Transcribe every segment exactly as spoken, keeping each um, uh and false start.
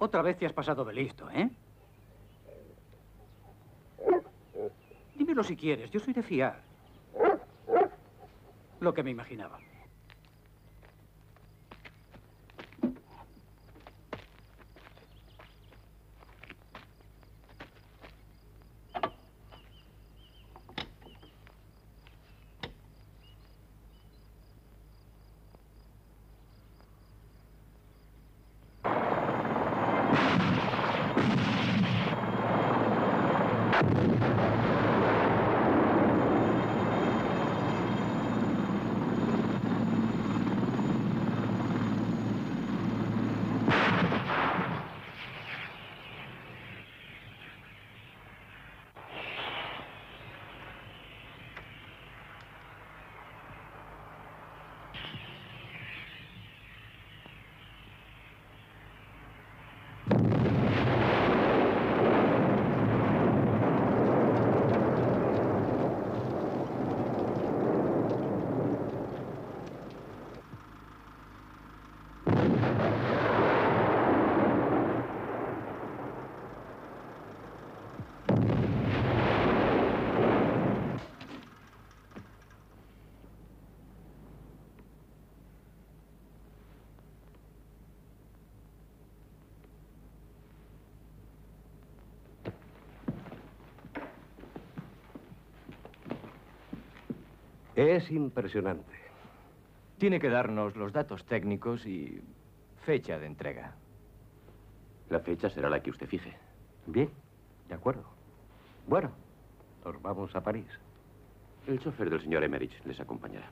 Otra vez te has pasado de listo, ¿eh? Dímelo si quieres, yo soy de fiar. Lo que me imaginaba. Es impresionante. Tiene que darnos los datos técnicos y fecha de entrega. La fecha será la que usted fije. Bien, de acuerdo. Bueno, nos vamos a París. El chofer del señor Emmerich les acompañará.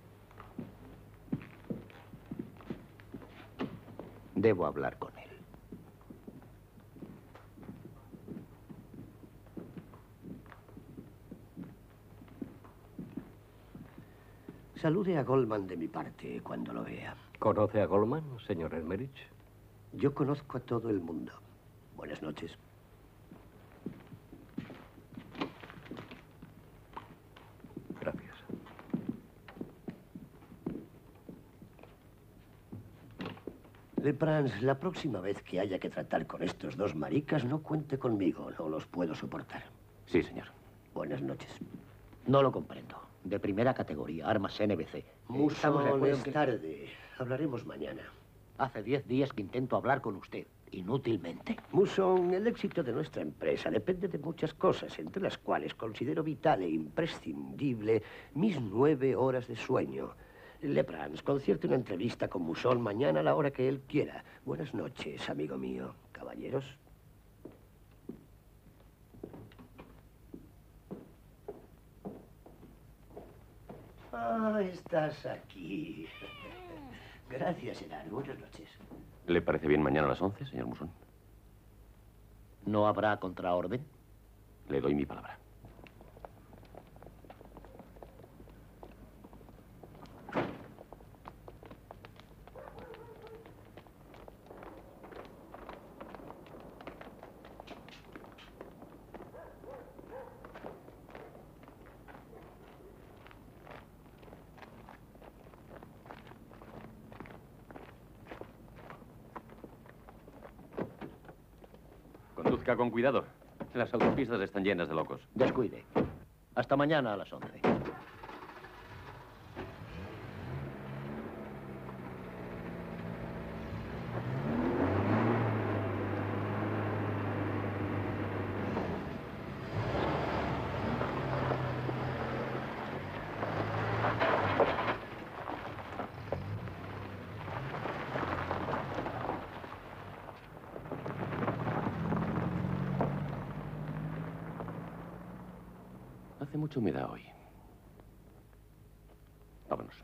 Debo hablar con él. Salude a Goldman de mi parte cuando lo vea. ¿Conoce a Goldman, señor Emmerich? Yo conozco a todo el mundo. Buenas noches. Gracias. Leprance, la próxima vez que haya que tratar con estos dos maricas, no cuente conmigo. No los puedo soportar. Sí, señor. Buenas noches. No lo comprendo. De primera categoría, armas N B C. Muson, es tarde. Hablaremos mañana. Hace diez días que intento hablar con usted. Inútilmente. Muson, el éxito de nuestra empresa depende de muchas cosas, entre las cuales considero vital e imprescindible mis nueve horas de sueño. Leprance, concierte una entrevista con Muson mañana a la hora que él quiera. Buenas noches, amigo mío. Caballeros. Ah, estás aquí. Gracias, Gerard. Buenas noches. ¿Le parece bien mañana a las once, señor Muson? ¿No habrá contraorden? Le doy mi palabra. Conduzca con cuidado. Las autopistas están llenas de locos. Descuide. Hasta mañana a las once. Hace mucha humedad hoy. Vámonos.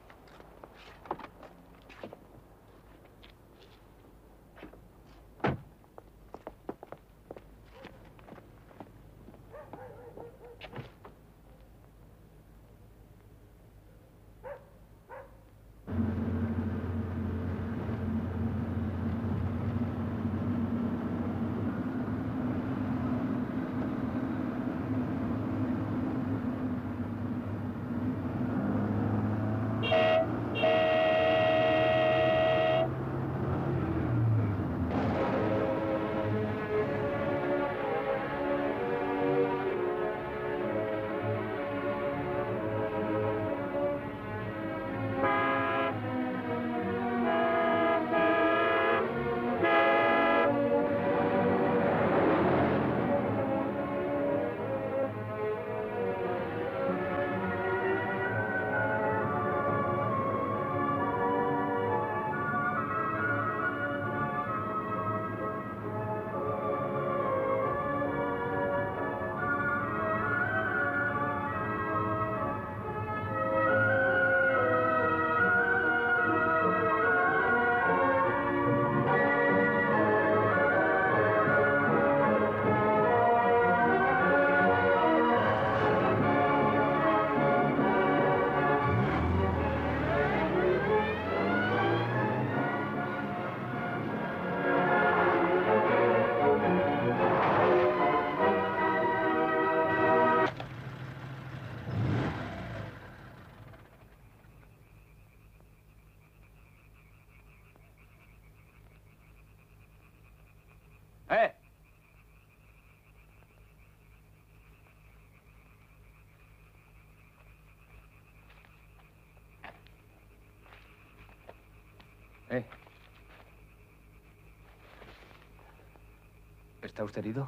¿Eh? ¿Está usted herido?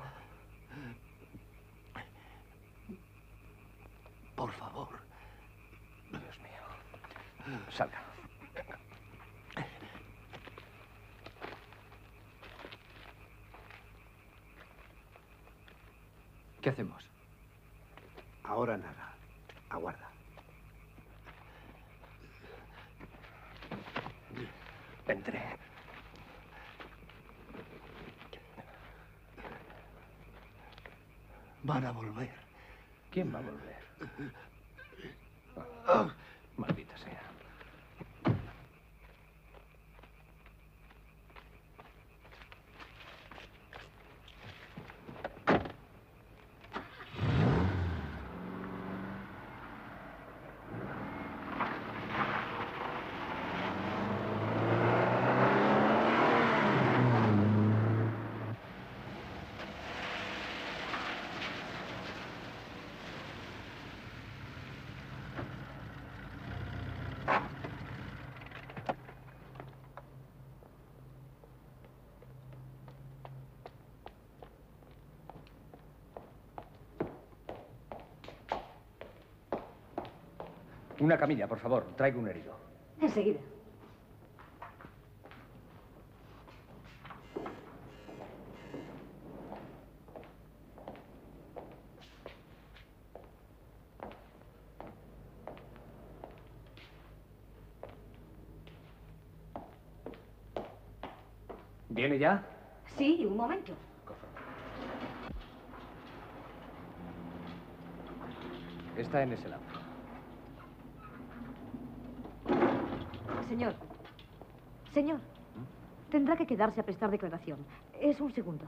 Por favor. Dios mío. Salga. ¿Qué hacemos? Ahora nada. Aguarda. Entré. Van a volver. ¿Quién va a volver? Oh, maldita sea. Una camilla, por favor. Traigo un herido. Enseguida. ¿Viene ya? Sí, un momento. Está en ese lado. Señor. Señor. Tendrá que quedarse a prestar declaración. Es un segundo.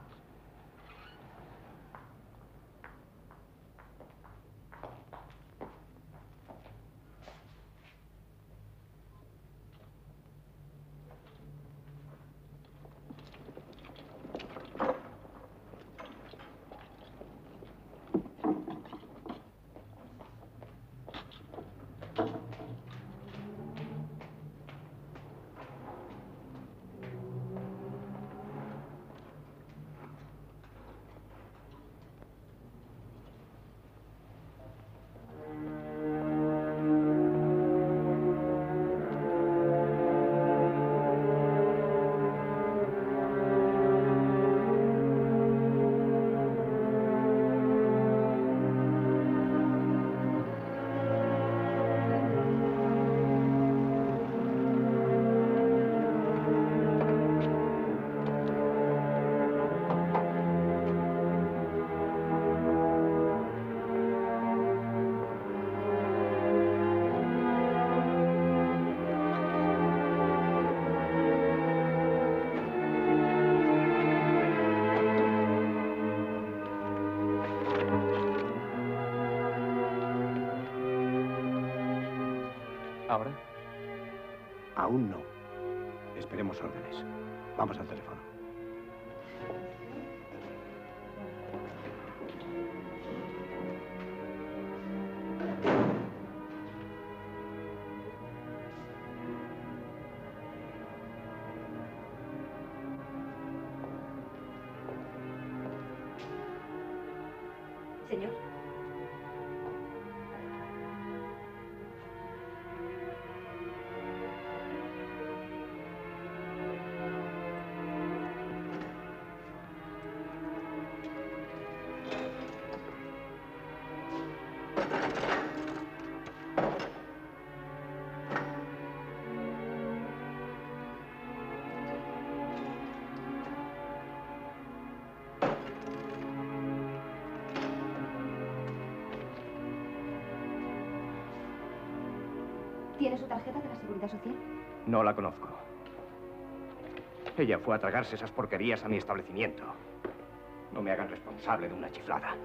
¿Ahora? Aún no. Esperemos órdenes. Vamos al teléfono. Señor. ¿Tiene su tarjeta de la Seguridad Social? No la conozco. Ella fue a tragarse esas porquerías a mi establecimiento. No me hagan responsable de una chiflada.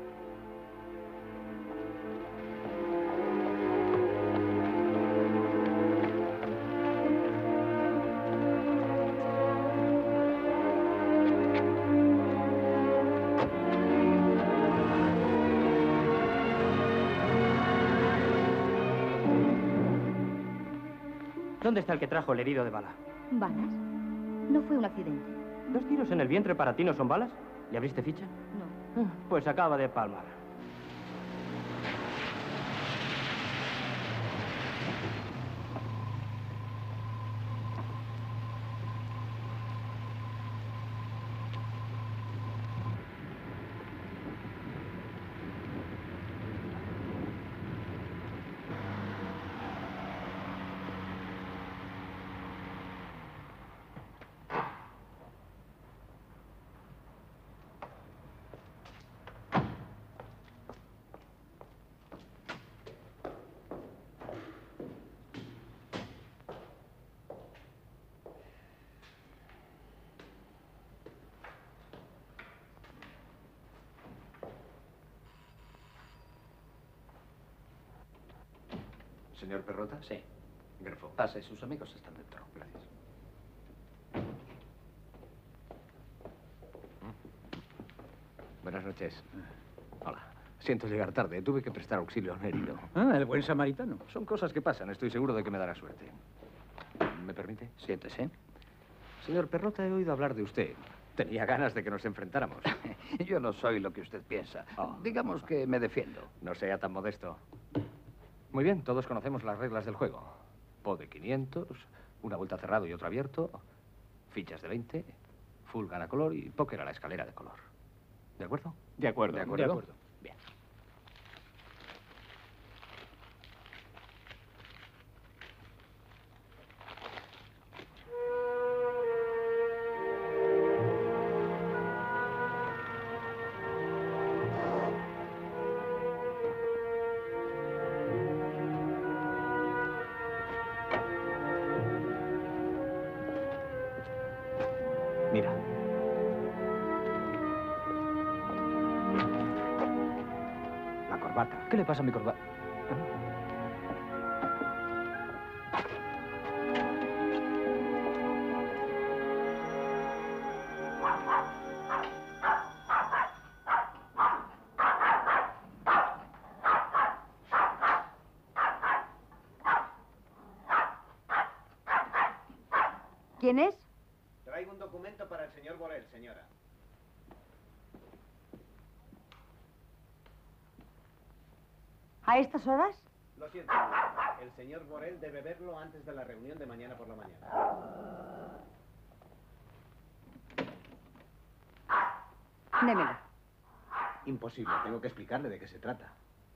¿Dónde está el que trajo el herido de bala? ¿Balas? No fue un accidente. ¿Dos tiros en el vientre para ti no son balas? ¿Le abriste ficha? No. Pues acaba de palmar. ¿Señor Perrota? Sí. Grefo. Pase, sus amigos están dentro. Gracias. Buenas noches. Hola. Siento llegar tarde. Tuve que prestar auxilio a un herido. Ah, el buen samaritano. Son cosas que pasan. Estoy seguro de que me dará suerte. ¿Me permite? Siéntese. Señor Perrota, he oído hablar de usted. Tenía ganas de que nos enfrentáramos. Yo no soy lo que usted piensa. Oh. Digamos que me defiendo. No sea tan modesto. Muy bien, todos conocemos las reglas del juego. Pot de quinientos, una vuelta cerrado y otro abierto, fichas de veinte, full gana color y póker a la escalera de color. ¿De acuerdo? De acuerdo. ¿De acuerdo? De acuerdo. Bien. Mira. La corbata. ¿Qué le pasa a mi corbata? ¿Quién es? Traigo un documento para el señor Borel, señora. ¿A estas horas? Lo siento, señora. El señor Borel debe verlo antes de la reunión de mañana por la mañana. Démelo. Imposible, tengo que explicarle de qué se trata.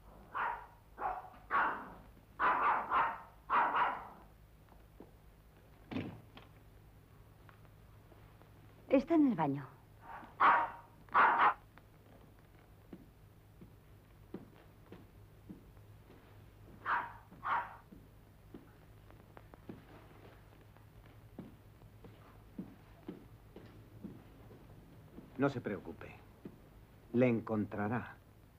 Está en el baño. No se preocupe. Le encontrará.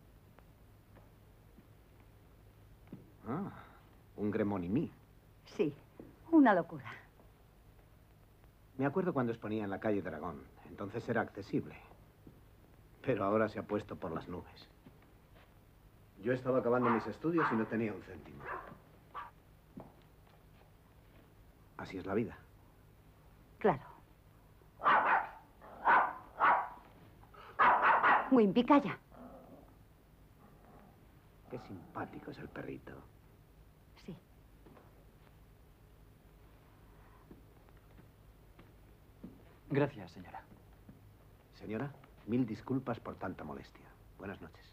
Ah, un Gremonimí. Sí, una locura. Me acuerdo cuando exponía en la calle Dragón. Entonces era accesible. Pero ahora se ha puesto por las nubes. Yo estaba acabando mis estudios y no tenía un céntimo. Así es la vida. Claro. Wimpy, calla. Qué simpático es el perrito. Sí. Gracias, señora. Señora, mil disculpas por tanta molestia. Buenas noches.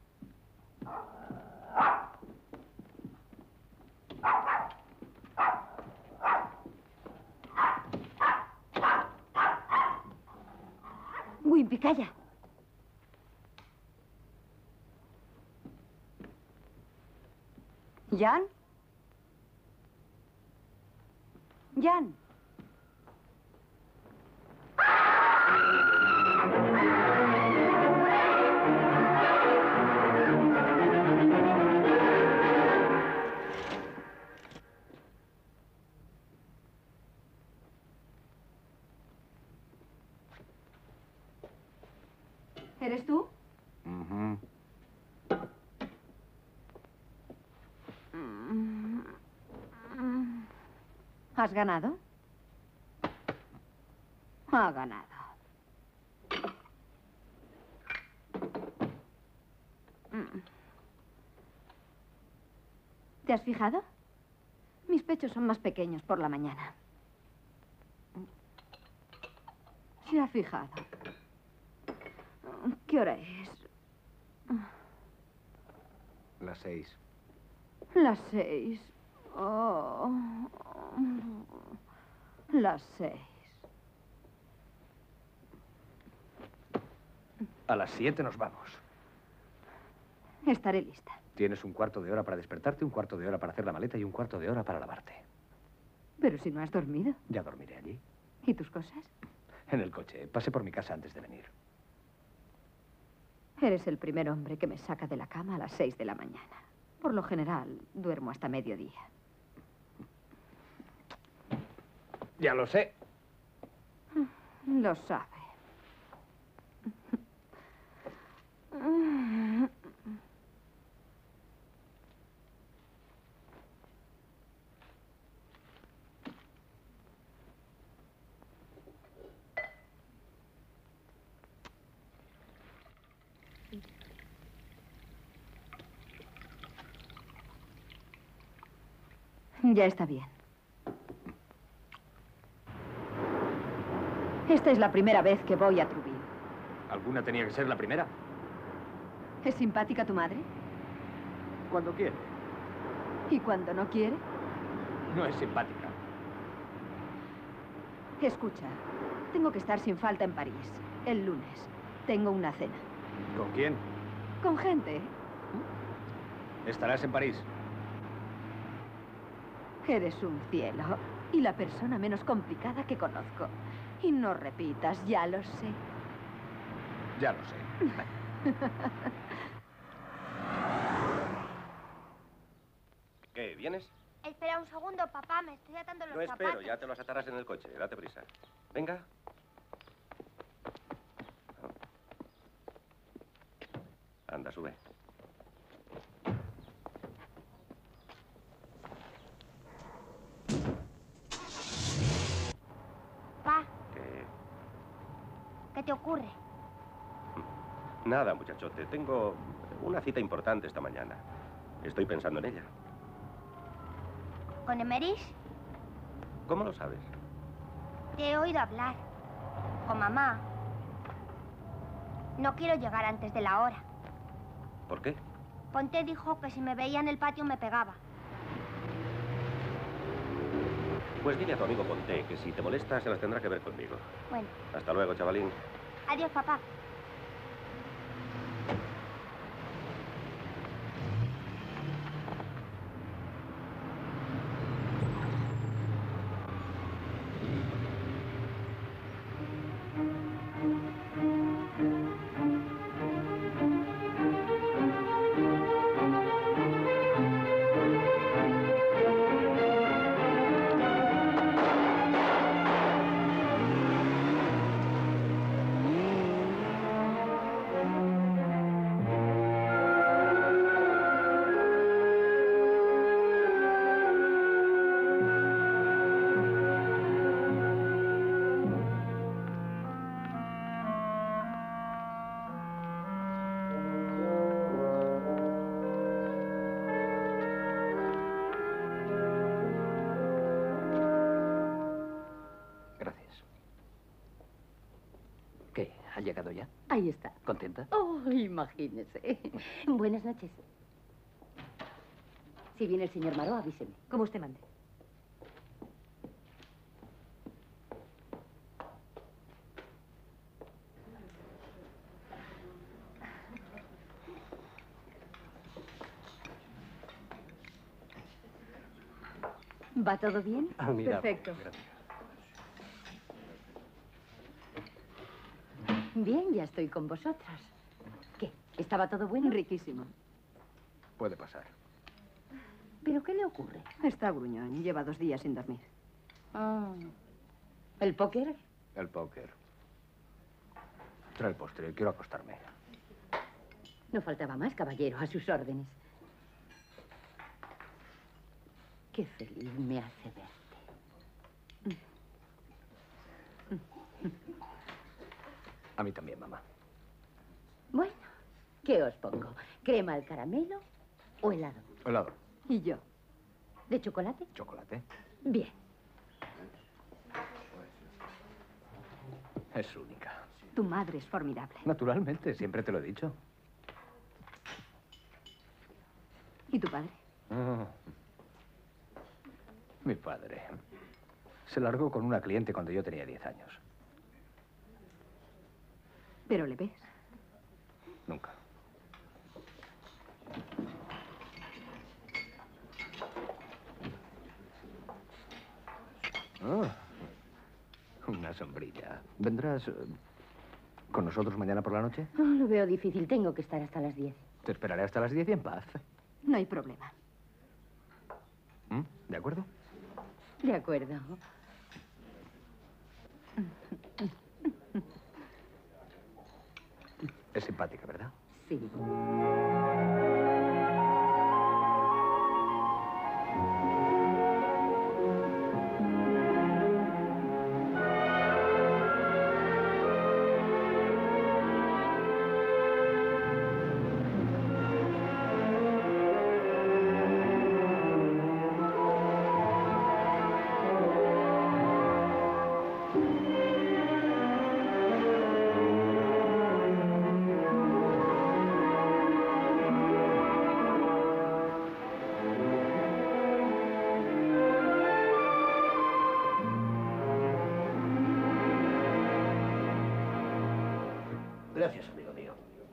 Wimpy, calla. ¿Jan? Jan. ¿Eres tú? Ujú. ¿Has ganado? Ha ganado. ¿Te has fijado? Mis pechos son más pequeños por la mañana. Se ha fijado. ¿Qué hora es? Las seis. Las seis. Oh. Las seis. A las siete nos vamos. Estaré lista. Tienes un cuarto de hora para despertarte, un cuarto de hora para hacer la maleta y un cuarto de hora para lavarte. Pero si no has dormido. Ya dormiré allí. ¿Y tus cosas? En el coche. Pasé por mi casa antes de venir. Eres el primer hombre que me saca de la cama a las seis de la mañana. Por lo general, duermo hasta mediodía. Ya lo sé. Lo sabe. Ya está bien. Esta es la primera vez que voy a Trouville. ¿Alguna tenía que ser la primera? ¿Es simpática tu madre? Cuando quiere. ¿Y cuando no quiere? No es simpática. Escucha, tengo que estar sin falta en París. El lunes. Tengo una cena. ¿Con quién? Con gente. ¿Estarás en París? Eres un cielo. Y la persona menos complicada que conozco. Y no repitas, ya lo sé. Ya lo sé. ¿Qué? ¿Vienes? Espera un segundo, papá. Me estoy atando los No zapatos. espero, ya te los atarás en el coche. Date prisa. Venga. Anda, sube. Pa, ¿Qué? ¿qué te ocurre? Nada, muchachote. Tengo una cita importante esta mañana. Estoy pensando en ella. ¿Con Emeris? ¿Cómo lo sabes? Te he oído hablar. Con mamá. No quiero llegar antes de la hora. ¿Por qué? Ponte dijo que si me veía en el patio me pegaba. Pues dile a tu amigo Ponté que si te molesta se las tendrá que ver conmigo. Bueno, Hasta luego, chavalín. adiós, papá. ¿Ha llegado ya? Ahí está. ¿Contenta? Oh, imagínese. Buenas noches. Si viene el señor Maró, avíseme. Como usted mande. ¿Va todo bien? Ah, mira. Perfecto. Gracias. Bien, ya estoy con vosotras. ¿Qué? ¿Estaba todo bueno? Riquísimo. Puede pasar. ¿Pero qué le ocurre? Está gruñón. Lleva dos días sin dormir. Ah. ¿El póker? El póker. Trae el postre. Quiero acostarme. No faltaba más, caballero. A sus órdenes. Qué feliz me hace verte. A mí también, mamá. Bueno, ¿qué os pongo? ¿Crema al caramelo o helado? Helado. ¿Y yo? ¿De chocolate? Chocolate. Bien. Es única. Tu madre es formidable. Naturalmente, siempre te lo he dicho. ¿Y tu padre? Oh. Mi padre se largó con una cliente cuando yo tenía diez años. ¿Pero le ves? Nunca. Oh, una sombrilla. ¿Vendrás eh, con nosotros mañana por la noche? Oh, lo veo difícil. Tengo que estar hasta las diez. Te esperaré hasta las diez y en paz. No hay problema. ¿Mm? ¿De acuerdo? De acuerdo. Es simpática, ¿verdad? Sí. Gracias, amigo mío.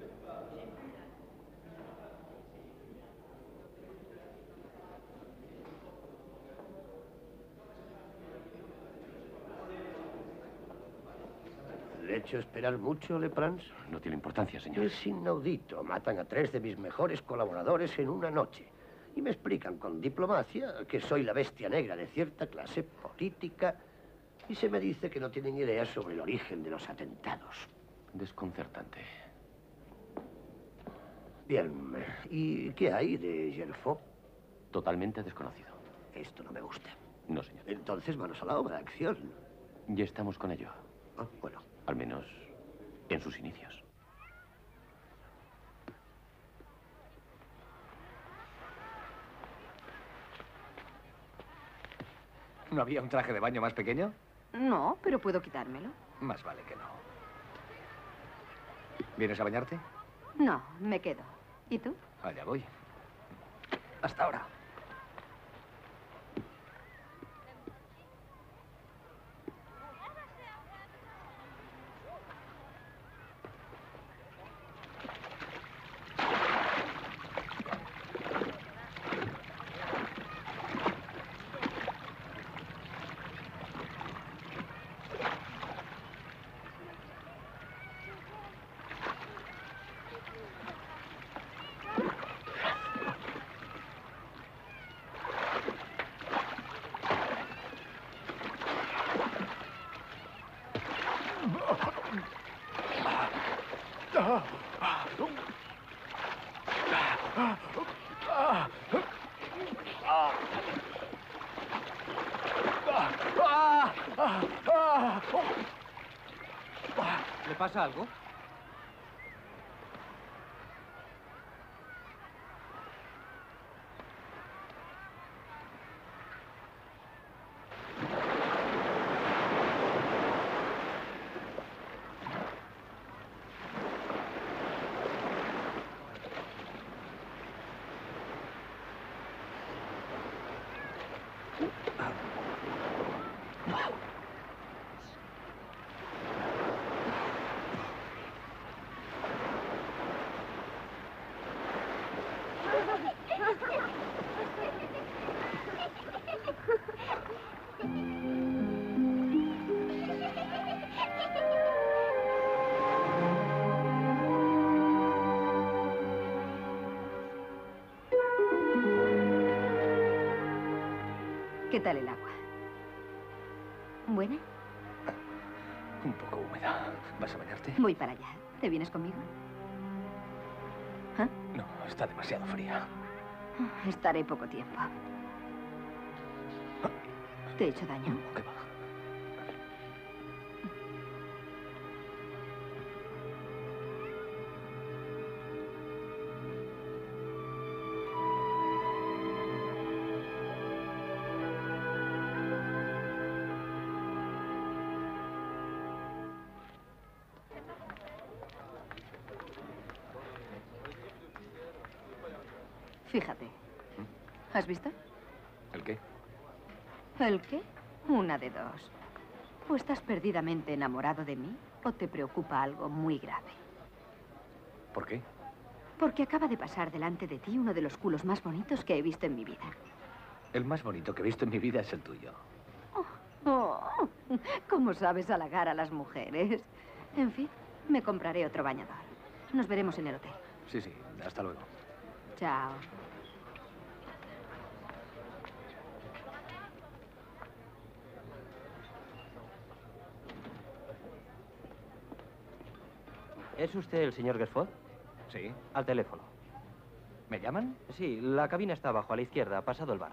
¿Le he hecho esperar mucho, Leprans? No tiene importancia, señor. Es inaudito. Matan a tres de mis mejores colaboradores en una noche. Y me explican con diplomacia que soy la bestia negra de cierta clase política. Y se me dice que no tienen idea sobre el origen de los atentados. Desconcertante. Bien. ¿Y qué hay de Gerfo? Totalmente desconocido. Esto no me gusta. No, señor. Entonces, manos a la obra, acción. Ya estamos con ello. Ah, bueno. Al menos en sus inicios. ¿No había un traje de baño más pequeño? No, pero puedo quitármelo. Más vale que no. ¿Vienes a bañarte? No, me quedo. ¿Y tú? Allá voy. Hasta ahora. ¿Le pasa algo? ¿Qué tal el agua? ¿Buena? Un poco húmeda. ¿Vas a bañarte? Voy para allá. ¿Te vienes conmigo? ¿Ah? No, está demasiado fría. Estaré poco tiempo. ¿Te he hecho daño? ¿Qué va? Fíjate. ¿Has visto? ¿El qué? ¿El qué? Una de dos. O estás perdidamente enamorado de mí, o te preocupa algo muy grave. ¿Por qué? Porque acaba de pasar delante de ti uno de los culos más bonitos que he visto en mi vida. El más bonito que he visto en mi vida es el tuyo. Oh, ¿cómo sabes halagar a las mujeres? En fin, me compraré otro bañador. Nos veremos en el hotel. Sí, sí. Hasta luego. Chao. ¿Es usted el señor Gersford? Sí. Al teléfono. ¿Me llaman? Sí, la cabina está abajo, a la izquierda, pasado el bar.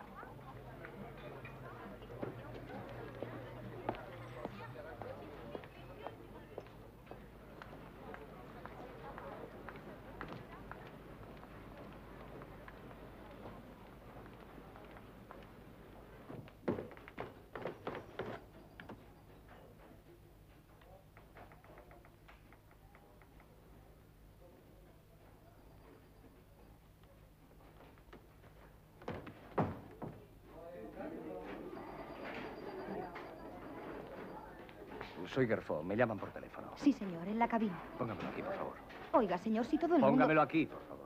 Soy Gerfo. Me llaman por teléfono. Sí, señor, en la cabina. Póngamelo aquí, por favor. Oiga, señor, si todo el mundo... Póngamelo aquí, por favor.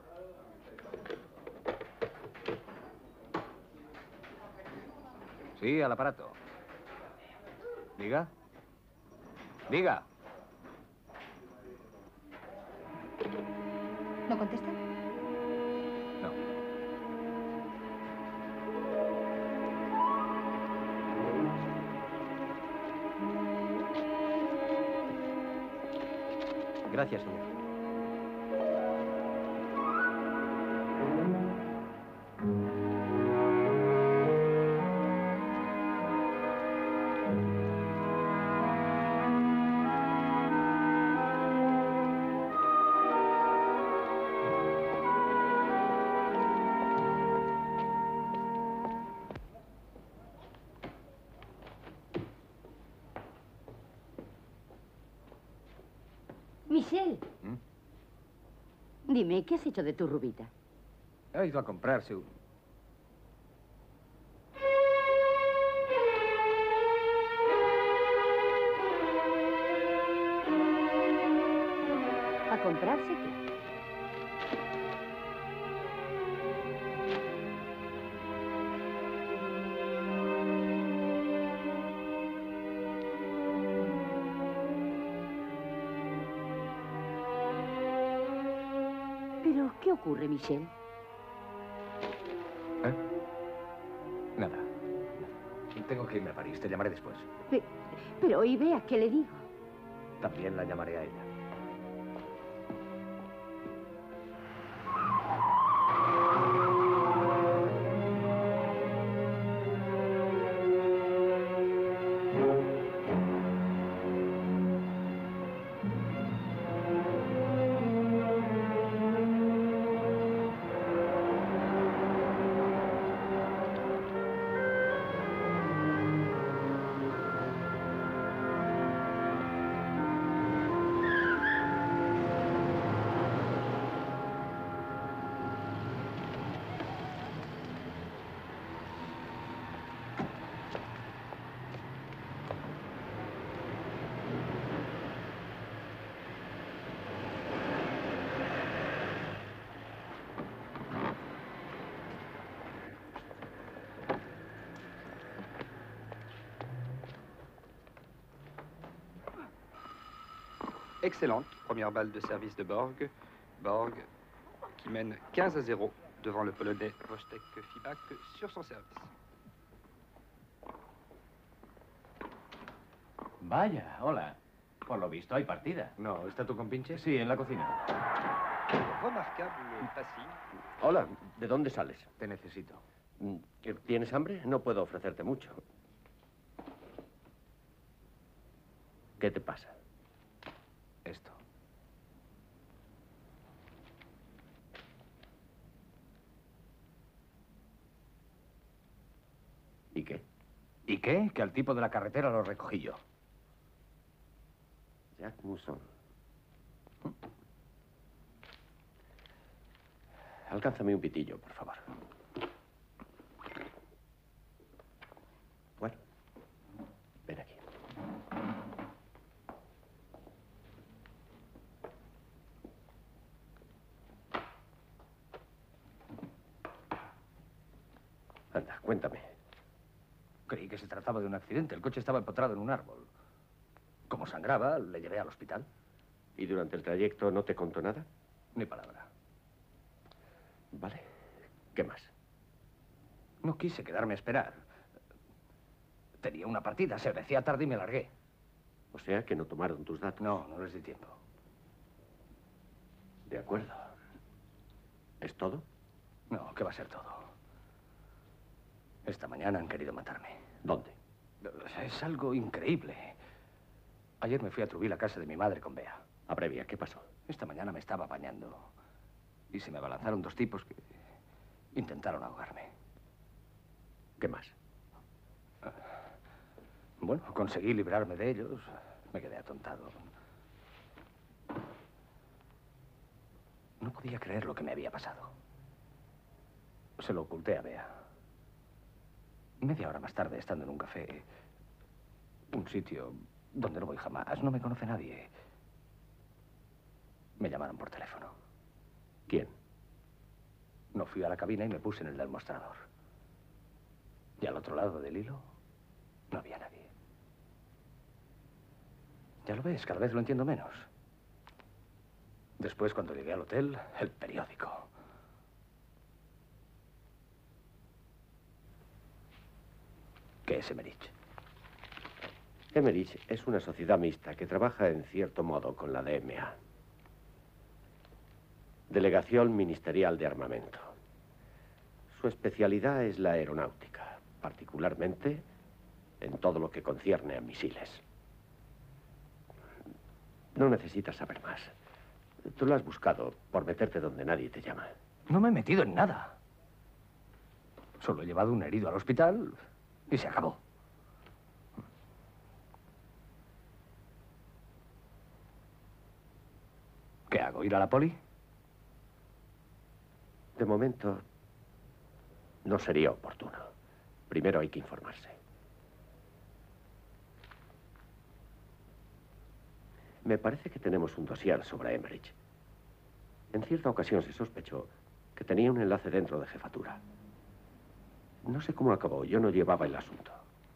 Sí, al aparato. Diga. Diga. ¿No contesta? No. Gracias, señor. Michel. ¿Mm? Dime, ¿qué has hecho de tu rubita? Ha ido a comprarse un... ¿A comprarse qué? ¿Pero qué ocurre, Michel? ¿Eh? Nada. Tengo que irme a París. Te llamaré después. Pe- pero, y vea, ¿qué le digo? También la llamaré a ella. Excellente première balle de service de Borg. Borg qui mène quinze à zéro devant le Polonais Wojtek Fibak sur son service. Vaya, hola. Por lo visto hay partida. No, ¿está tu compinche? Sí, en la cocina. Remarquable passing. Hola, ¿de dónde sales? Te necesito. ¿Tienes hambre? No puedo ofrecerte mucho. ¿Qué te pasa? Esto. ¿Y qué? ¿Y qué? Que al tipo de la carretera lo recogí yo. Jacques Mousson. alcánzame un pitillo, por favor. Bueno, ven aquí. Anda, cuéntame. Creí que se trataba de un accidente. El coche estaba empotrado en un árbol. Como sangraba, le llevé al hospital. ¿Y durante el trayecto no te contó nada? Ni palabra. Vale. ¿Qué más? No quise quedarme a esperar. Tenía una partida, se me hacía tarde y me largué. O sea que no tomaron tus datos. No, no les di tiempo. De acuerdo. ¿Es todo? No, ¿qué va a ser todo? Esta mañana han querido matarme. ¿Dónde? Es algo increíble. Ayer me fui a Truville, a casa de mi madre con Bea. Abrevia, ¿qué pasó? Esta mañana me estaba bañando y se me abalanzaron dos tipos que intentaron ahogarme. ¿Qué más? Bueno, conseguí librarme de ellos. Me quedé atontado. No podía creer lo que me había pasado. Se lo oculté a Bea. Media hora más tarde, estando en un café, un sitio donde no voy jamás, no me conoce nadie, me llamaron por teléfono. ¿Quién? No fui a la cabina y me puse en el del mostrador. Y al otro lado del hilo no había nadie. Ya lo ves, cada vez lo entiendo menos. Después, cuando llegué al hotel, el periódico. ¿Qué es Emmerich? Emmerich es una sociedad mixta que trabaja en cierto modo con la D M A. Delegación Ministerial de Armamento. Su especialidad es la aeronáutica, particularmente en todo lo que concierne a misiles. No necesitas saber más. Tú lo has buscado por meterte donde nadie te llama. No me he metido en nada. Solo he llevado un herido al hospital y se acabó. ¿Qué hago? ¿Ir a la poli? De momento, no sería oportuno. Primero hay que informarse. Me parece que tenemos un dossier sobre Emmerich. En cierta ocasión se sospechó que tenía un enlace dentro de jefatura. No sé cómo acabó, yo no llevaba el asunto.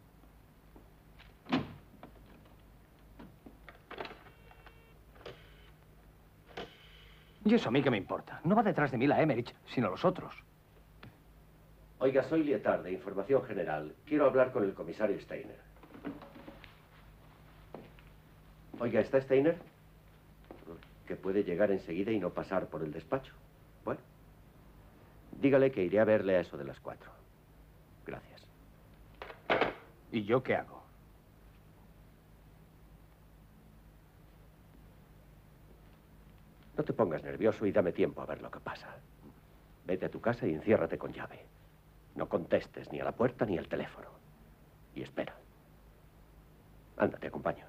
¿Y eso a mí qué me importa? No va detrás de mí la Emmerich, sino los otros. Oiga, soy Lietard, de Información General. Quiero hablar con el comisario Steiner. Oiga, ¿está Steiner? Que puede llegar enseguida y no pasar por el despacho. Bueno, dígale que iré a verle a eso de las cuatro. Gracias. ¿Y yo qué hago? No te pongas nervioso y dame tiempo a ver lo que pasa. Vete a tu casa y enciérrate con llave. No contestes ni a la puerta ni al teléfono. Y espera. Anda, te acompaño.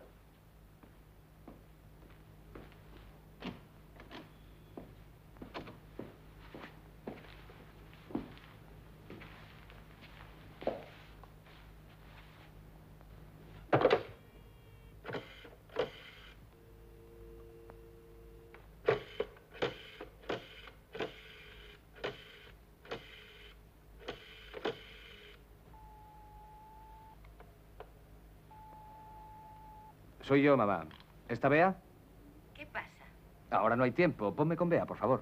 Soy yo, mamá. ¿Está Bea? ¿Qué pasa? Ahora no hay tiempo. Ponme con Bea, por favor.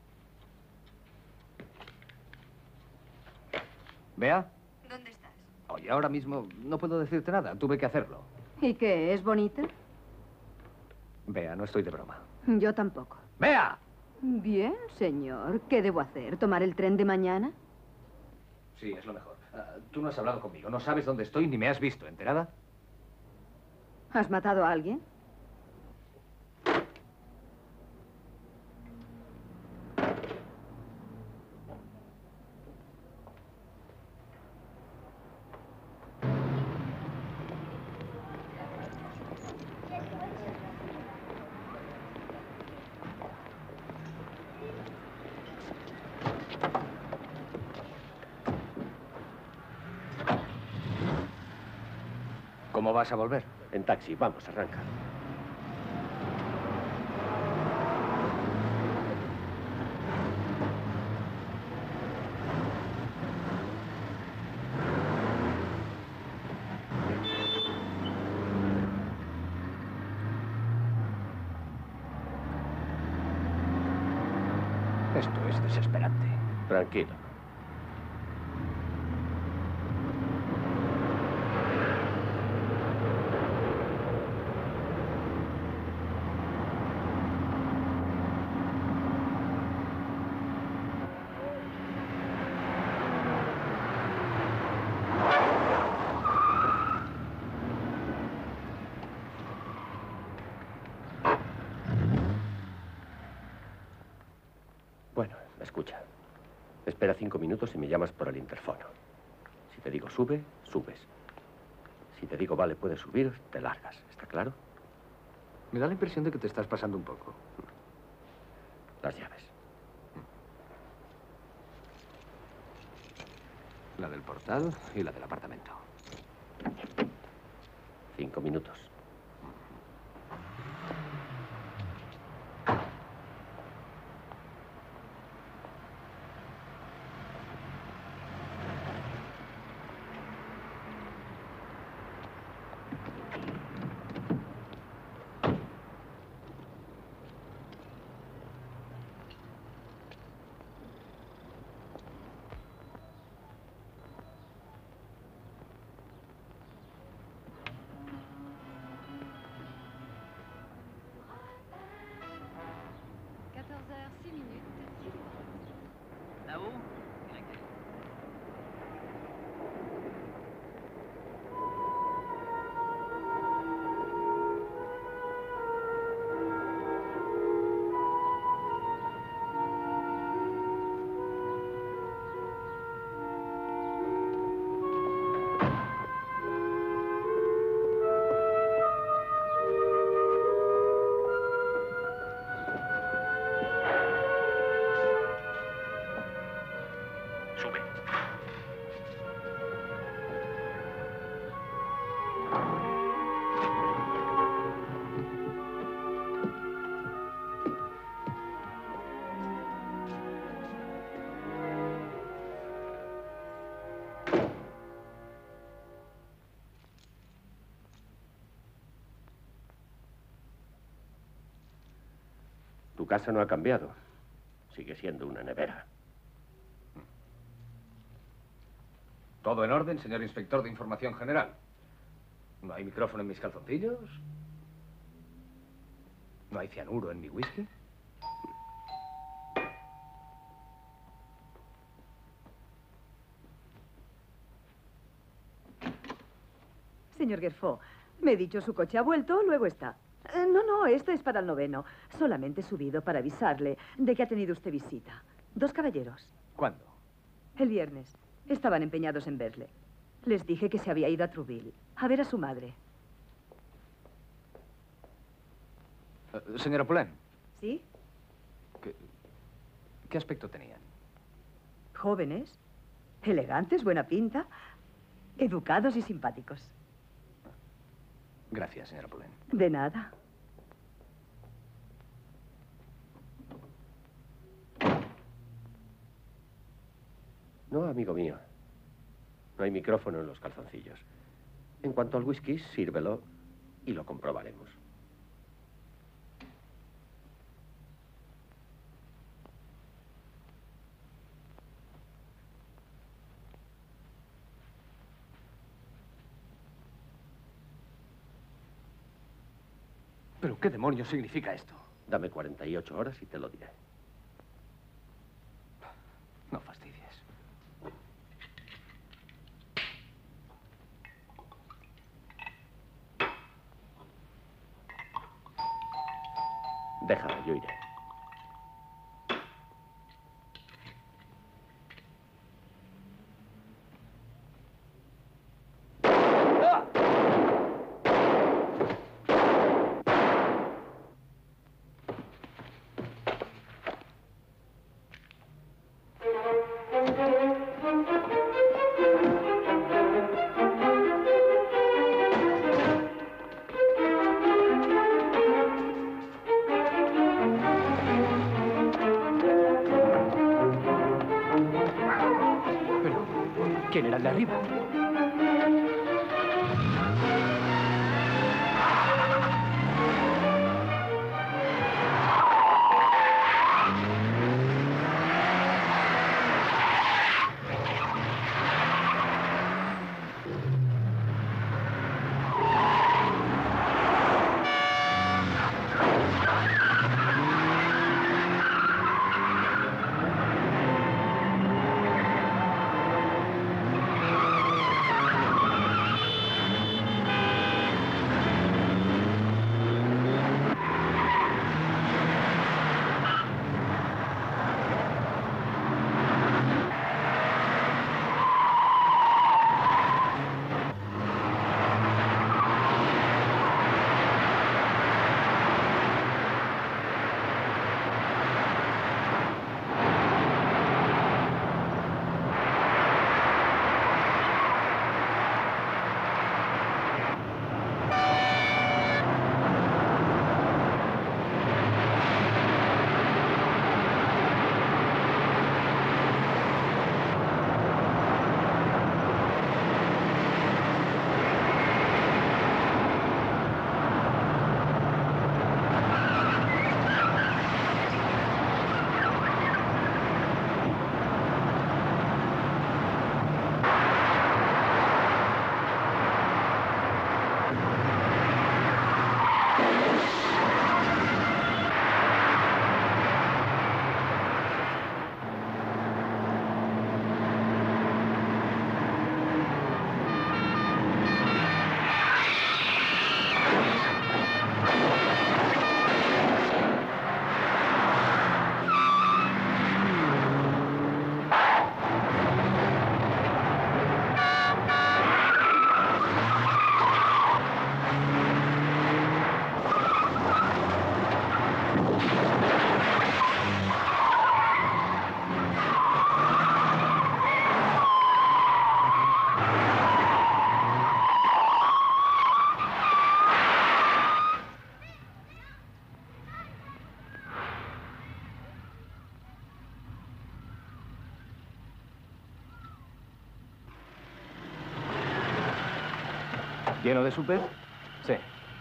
¿Bea? ¿Dónde estás? Oye, ahora mismo no puedo decirte nada. Tuve que hacerlo. ¿Y qué? ¿Es bonita? Bea, no estoy de broma. Yo tampoco. ¡Bea! Bien, señor. ¿Qué debo hacer? ¿Tomar el tren de mañana? Sí, es lo mejor. Uh, tú no has hablado conmigo. No sabes dónde estoy ni me has visto. ¿Enterada? ¿Has matado a alguien? ¿Cómo vas a volver? En taxi, vamos, arranca. Esto es desesperante. Tranquilo. Bueno, escucha. Espera cinco minutos y me llamas por el interfono. Si te digo sube, subes. Si te digo vale, puedes subir, te largas. ¿Está claro? Me da la impresión de que te estás pasando un poco. Las llaves. La del portal y la del apartamento. Cinco minutos. quatorze heures six minutes. Là-haut? Tu casa no ha cambiado. Sigue siendo una nevera. Todo en orden, señor inspector de Información General. ¿No hay micrófono en mis calzoncillos? ¿No hay cianuro en mi whisky? Señor Gerfo, me he dicho su coche ha vuelto, luego está. Eh, no, no, esto es para el noveno. Solamente he subido para avisarle de que ha tenido usted visita. Dos caballeros. ¿Cuándo? El viernes. Estaban empeñados en verle. Les dije que se había ido a Trouville a ver a su madre. Uh, señora Poulain. ¿Sí? ¿Qué, ¿Qué aspecto tenían? Jóvenes, elegantes, buena pinta, educados y simpáticos. Gracias, señora Poulain. De nada. No, amigo mío. No hay micrófono en los calzoncillos. En cuanto al whisky, sírvelo y lo comprobaremos. ¿Pero qué demonios significa esto? Dame cuarenta y ocho horas y te lo diré. No fastidies. Déjala, yo iré. ¿Quién era el de arriba? ¿Lleno de súper? Sí.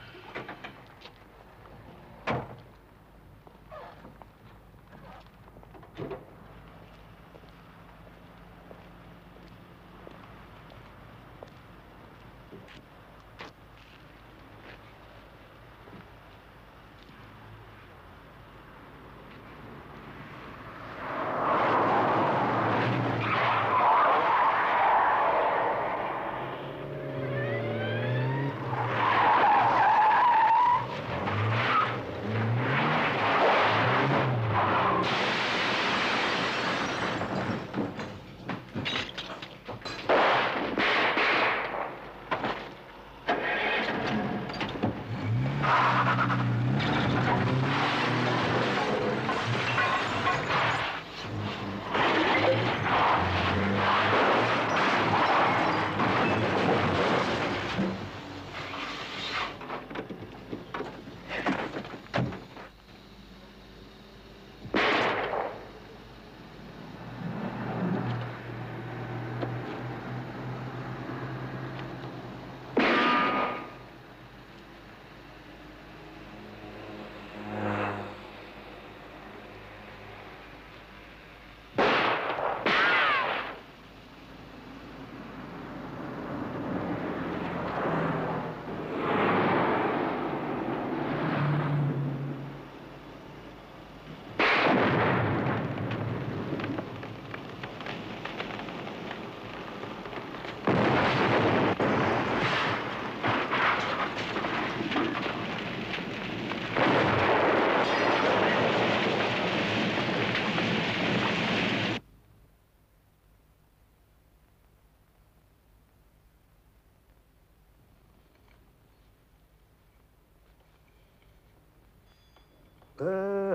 Ah,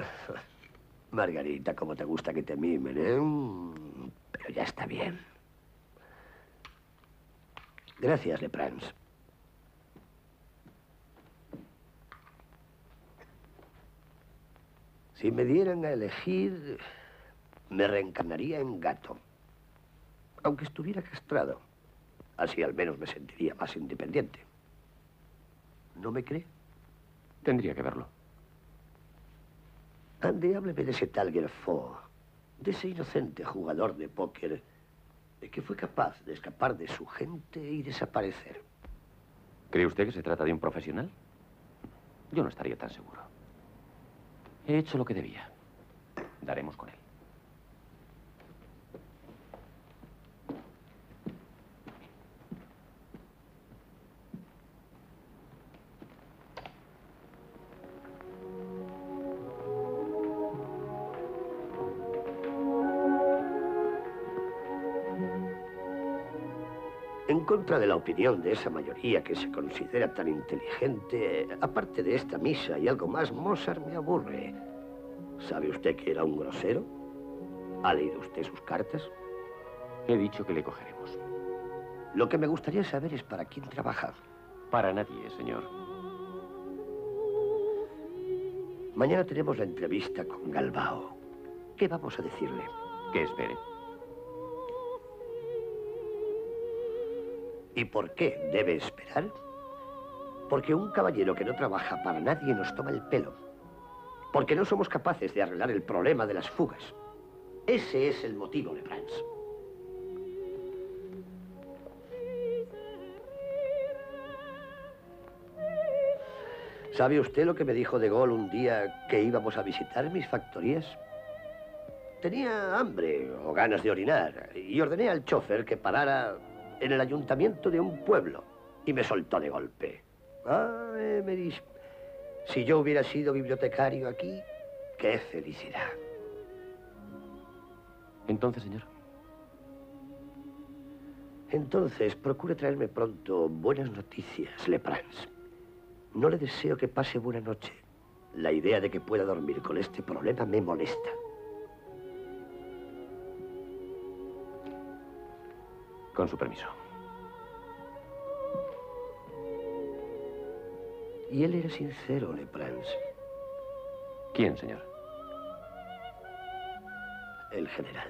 Margarita, cómo te gusta que te mimen, ¿eh? Pero ya está bien. Gracias, Leprance. Si me dieran a elegir, me reencarnaría en gato. aunque estuviera castrado. Así al menos me sentiría más independiente. ¿No me cree? Tendría que verlo. Ande, hábleme de ese tal Gerfo, de ese inocente jugador de póker que fue capaz de escapar de su gente y desaparecer. ¿Cree usted que se trata de un profesional? Yo no estaría tan seguro. He hecho lo que debía. Daremos con él. En contra de la opinión de esa mayoría que se considera tan inteligente, aparte de esta misa y algo más, Mozart me aburre. ¿Sabe usted que era un grosero? ¿Ha leído usted sus cartas? He dicho que le cogeremos. Lo que me gustaría saber es para quién trabaja. Para nadie, señor. Mañana tenemos la entrevista con Galbao. ¿Qué vamos a decirle? Que espere. ¿Y por qué debe esperar? Porque un caballero que no trabaja para nadie nos toma el pelo. Porque no somos capaces de arreglar el problema de las fugas. Ese es el motivo, Lebrans. ¿Sabe usted lo que me dijo De Gaulle un día que íbamos a visitar mis factorías? Tenía hambre o ganas de orinar y ordené al chofer que parara en el ayuntamiento de un pueblo y me soltó de golpe. Ah, Emery, si yo hubiera sido bibliotecario aquí, qué felicidad. Entonces, señor. Entonces, procure traerme pronto buenas noticias, Lebrans. No le deseo que pase buena noche. La idea de que pueda dormir con este problema me molesta. Con su permiso. Y él era sincero, Lebrans. ¿Quién, señor? El general.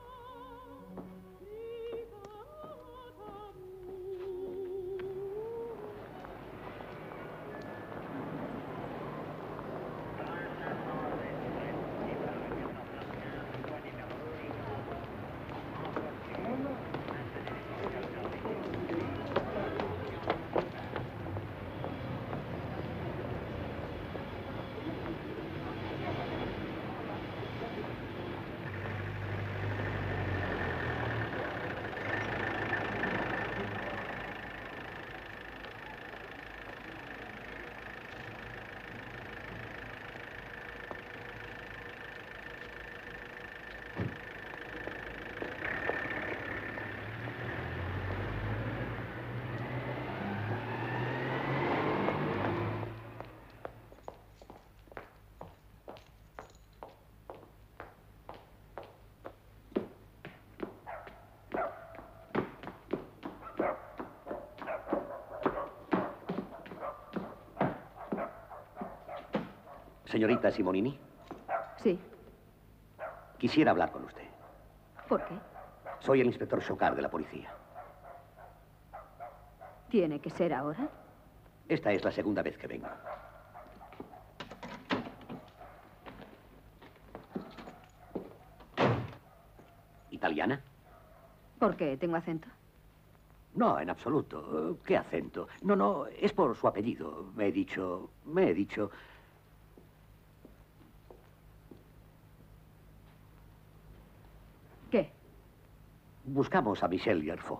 Señorita Simonini. Sí. Quisiera hablar con usted. ¿Por qué? Soy el inspector Chocar de la policía. ¿Tiene que ser ahora? Esta es la segunda vez que vengo. ¿Italiana? ¿Por qué? ¿Tengo acento? No, en absoluto. ¿Qué acento? No, no, es por su apellido. Me he dicho... Me he dicho... ¿Qué? Buscamos a Michel Gerfo.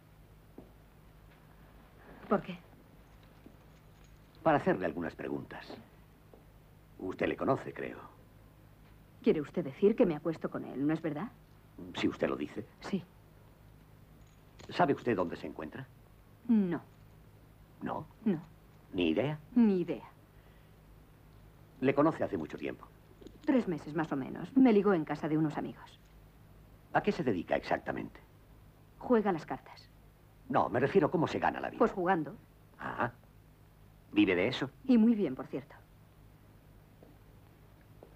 ¿Por qué? Para hacerle algunas preguntas. Usted le conoce, creo. ¿Quiere usted decir que me acuesto con él, no es verdad? Si usted lo dice. Sí. ¿Sabe usted dónde se encuentra? No. ¿No? No. ¿Ni idea? Ni idea. Le conoce hace mucho tiempo. Tres meses más o menos. Me ligó en casa de unos amigos. ¿A qué se dedica exactamente? Juega las cartas. No, me refiero a cómo se gana la vida. Pues jugando. Ah. ¿Vive de eso? Y muy bien, por cierto.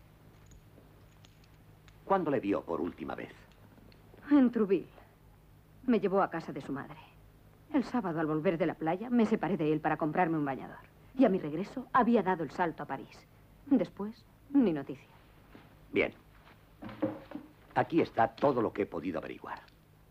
¿Cuándo le vio por última vez? En Trouville. Me llevó a casa de su madre. El sábado, al volver de la playa, me separé de él para comprarme un bañador. Y a mi regreso, había dado el salto a París. Después, ni noticia. Bien. Aquí está todo lo que he podido averiguar.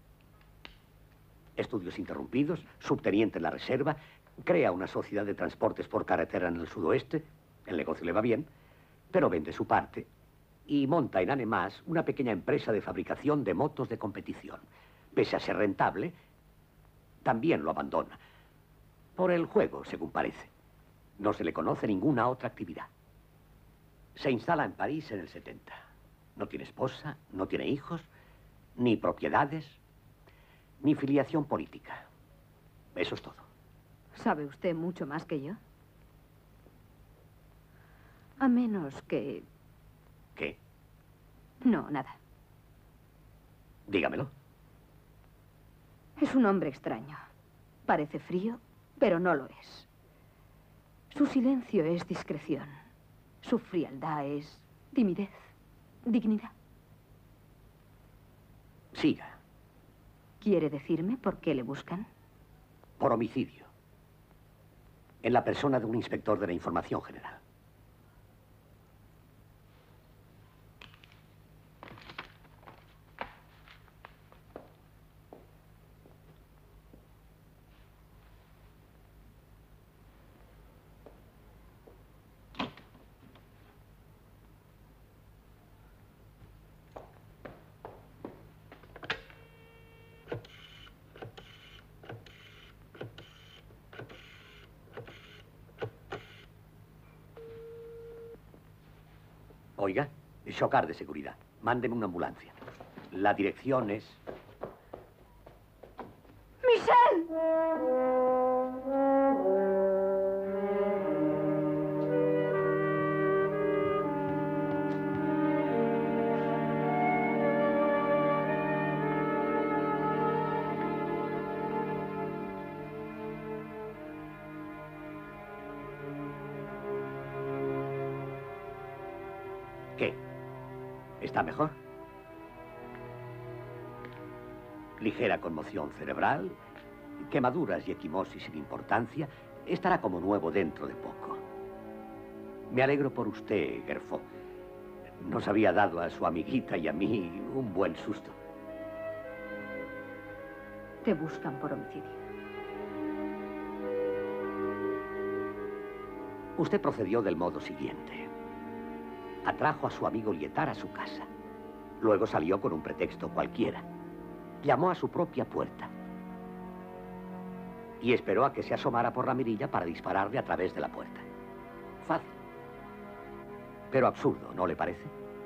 Estudios interrumpidos, subteniente en la reserva, crea una sociedad de transportes por carretera en el sudoeste, el negocio le va bien, pero vende su parte y monta en Annemasse una pequeña empresa de fabricación de motos de competición. Pese a ser rentable, también lo abandona. Por el juego, según parece. No se le conoce ninguna otra actividad. Se instala en París en el setenta. No tiene esposa, no tiene hijos, ni propiedades, ni filiación política. Eso es todo. ¿Sabe usted mucho más que yo? A menos que... ¿Qué? No, nada. Dígamelo. Es un hombre extraño. Parece frío, pero no lo es. Su silencio es discreción. Su frialdad es timidez, dignidad. Siga. ¿Quiere decirme por qué le buscan? Por homicidio. En la persona de un inspector de la Información General. Oiga, chocar de seguridad. Mándeme una ambulancia. La dirección es... ¡Michel! ¿Qué? ¿Está mejor? Ligera conmoción cerebral, quemaduras y equimosis sin importancia. Estará como nuevo dentro de poco. Me alegro por usted, Gerfo. Nos había dado a su amiguita y a mí un buen susto. Te buscan por homicidio. Usted procedió del modo siguiente. Atrajo a su amigo Lietar a su casa. Luego salió con un pretexto cualquiera. Llamó a su propia puerta. Y esperó a que se asomara por la mirilla para dispararle a través de la puerta. Fácil. Pero absurdo, ¿no le parece?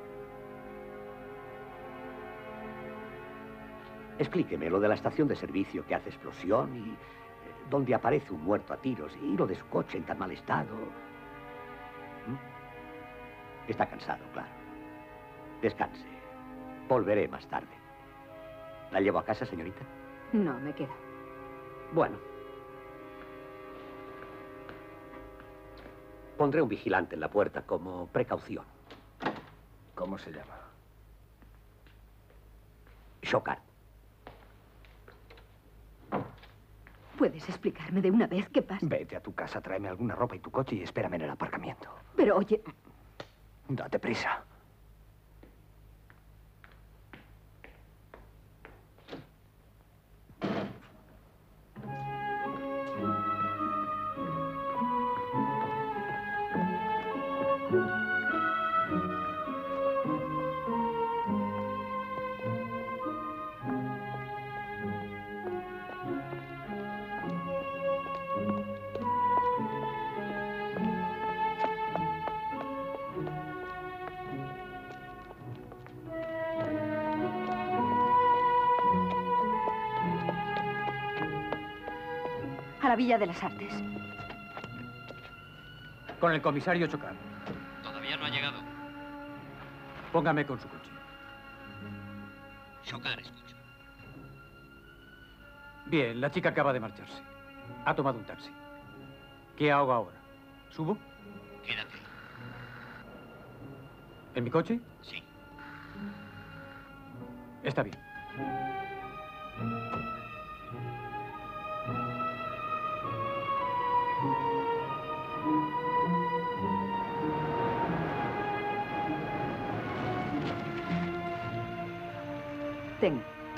Explíqueme lo de la estación de servicio que hace explosión y... donde aparece un muerto a tiros y lo de su coche en tan mal estado. ¿Mm? Está cansado, claro. Descanse. Volveré más tarde. ¿La llevo a casa, señorita? No, me quedo. Bueno. Pondré un vigilante en la puerta como precaución. ¿Cómo se llama? Chocar. ¿Puedes explicarme de una vez qué pasa? Vete a tu casa, tráeme alguna ropa y tu coche y espérame en el aparcamiento. Pero oye... Date prisa. A la Villa de las Artes. Con el comisario Chocar. Todavía no ha llegado. Póngame con su coche. Chocar, escucho. Bien, la chica acaba de marcharse. Ha tomado un taxi. ¿Qué hago ahora? ¿Subo? Quédate. ¿En mi coche? Sí. Está bien. Ten.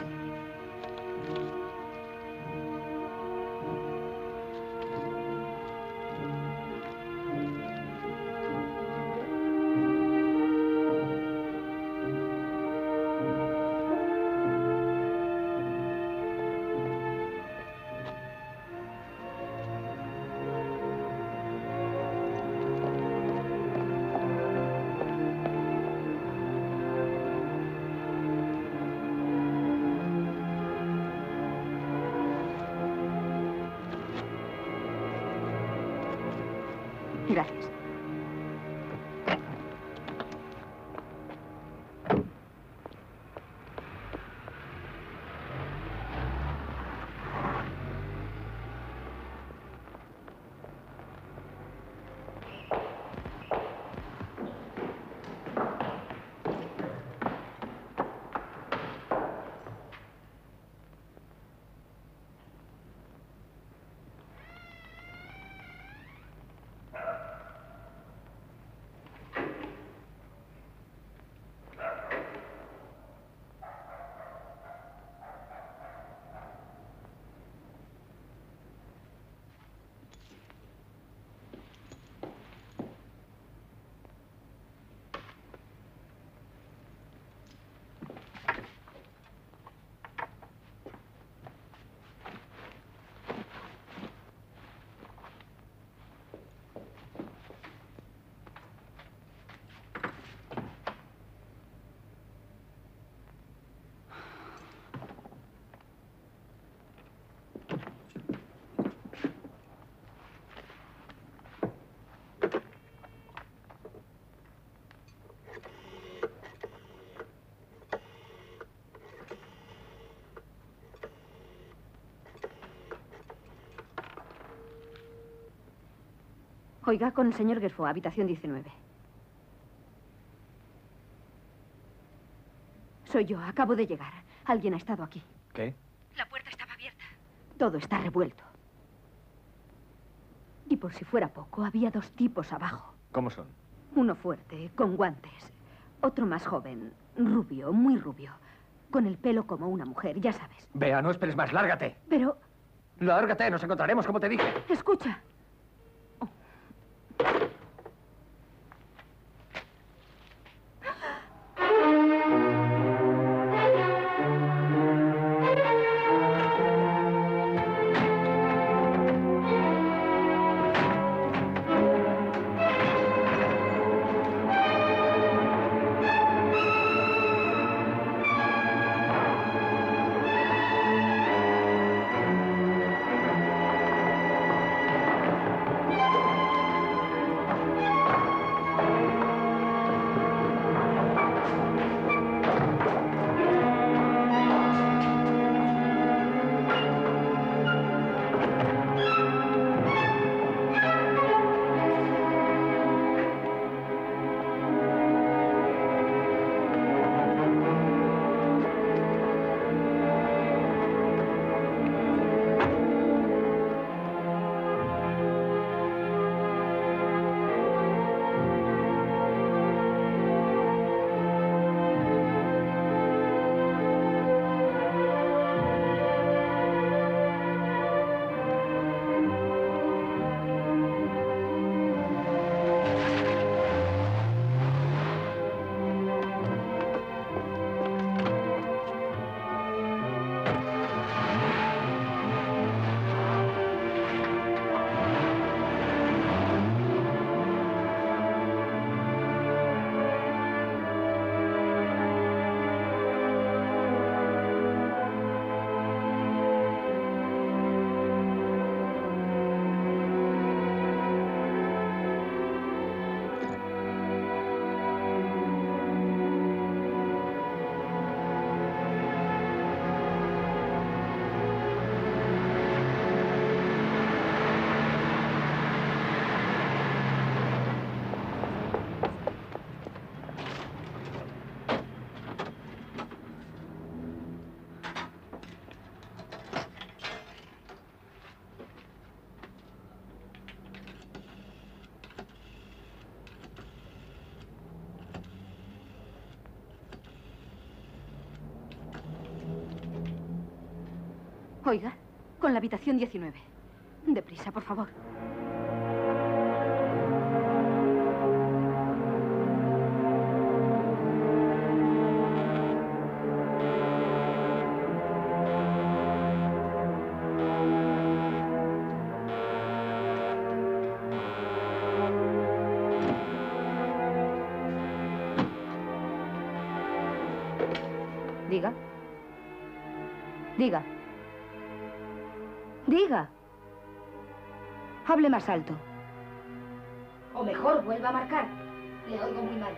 Gracias. Oiga, con el señor Gerfo, habitación diecinueve. Soy yo, acabo de llegar. Alguien ha estado aquí. ¿Qué? La puerta estaba abierta. Todo está revuelto. Y por si fuera poco, había dos tipos abajo. ¿Cómo son? Uno fuerte, con guantes. Otro más joven, rubio, muy rubio. Con el pelo como una mujer, ya sabes. Vea, no esperes más, lárgate. Pero... Lárgate, nos encontraremos, como te dije. Escucha. Oiga, con la habitación diecinueve. Deprisa, por favor. Diga. Diga. Diga. Hable más alto. O mejor, vuelva a marcar. Le oigo muy mal.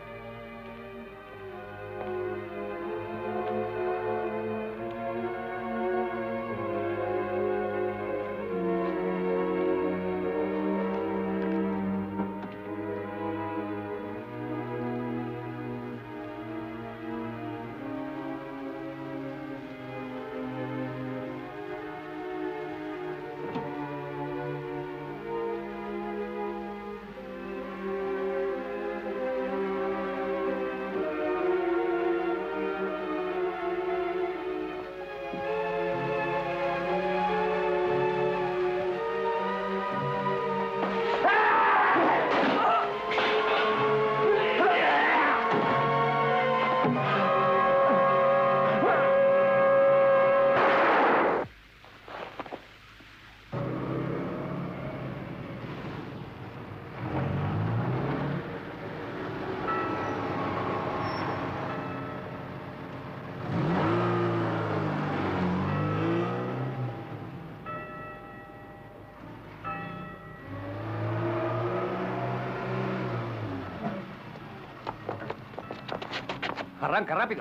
Arranca, rápido.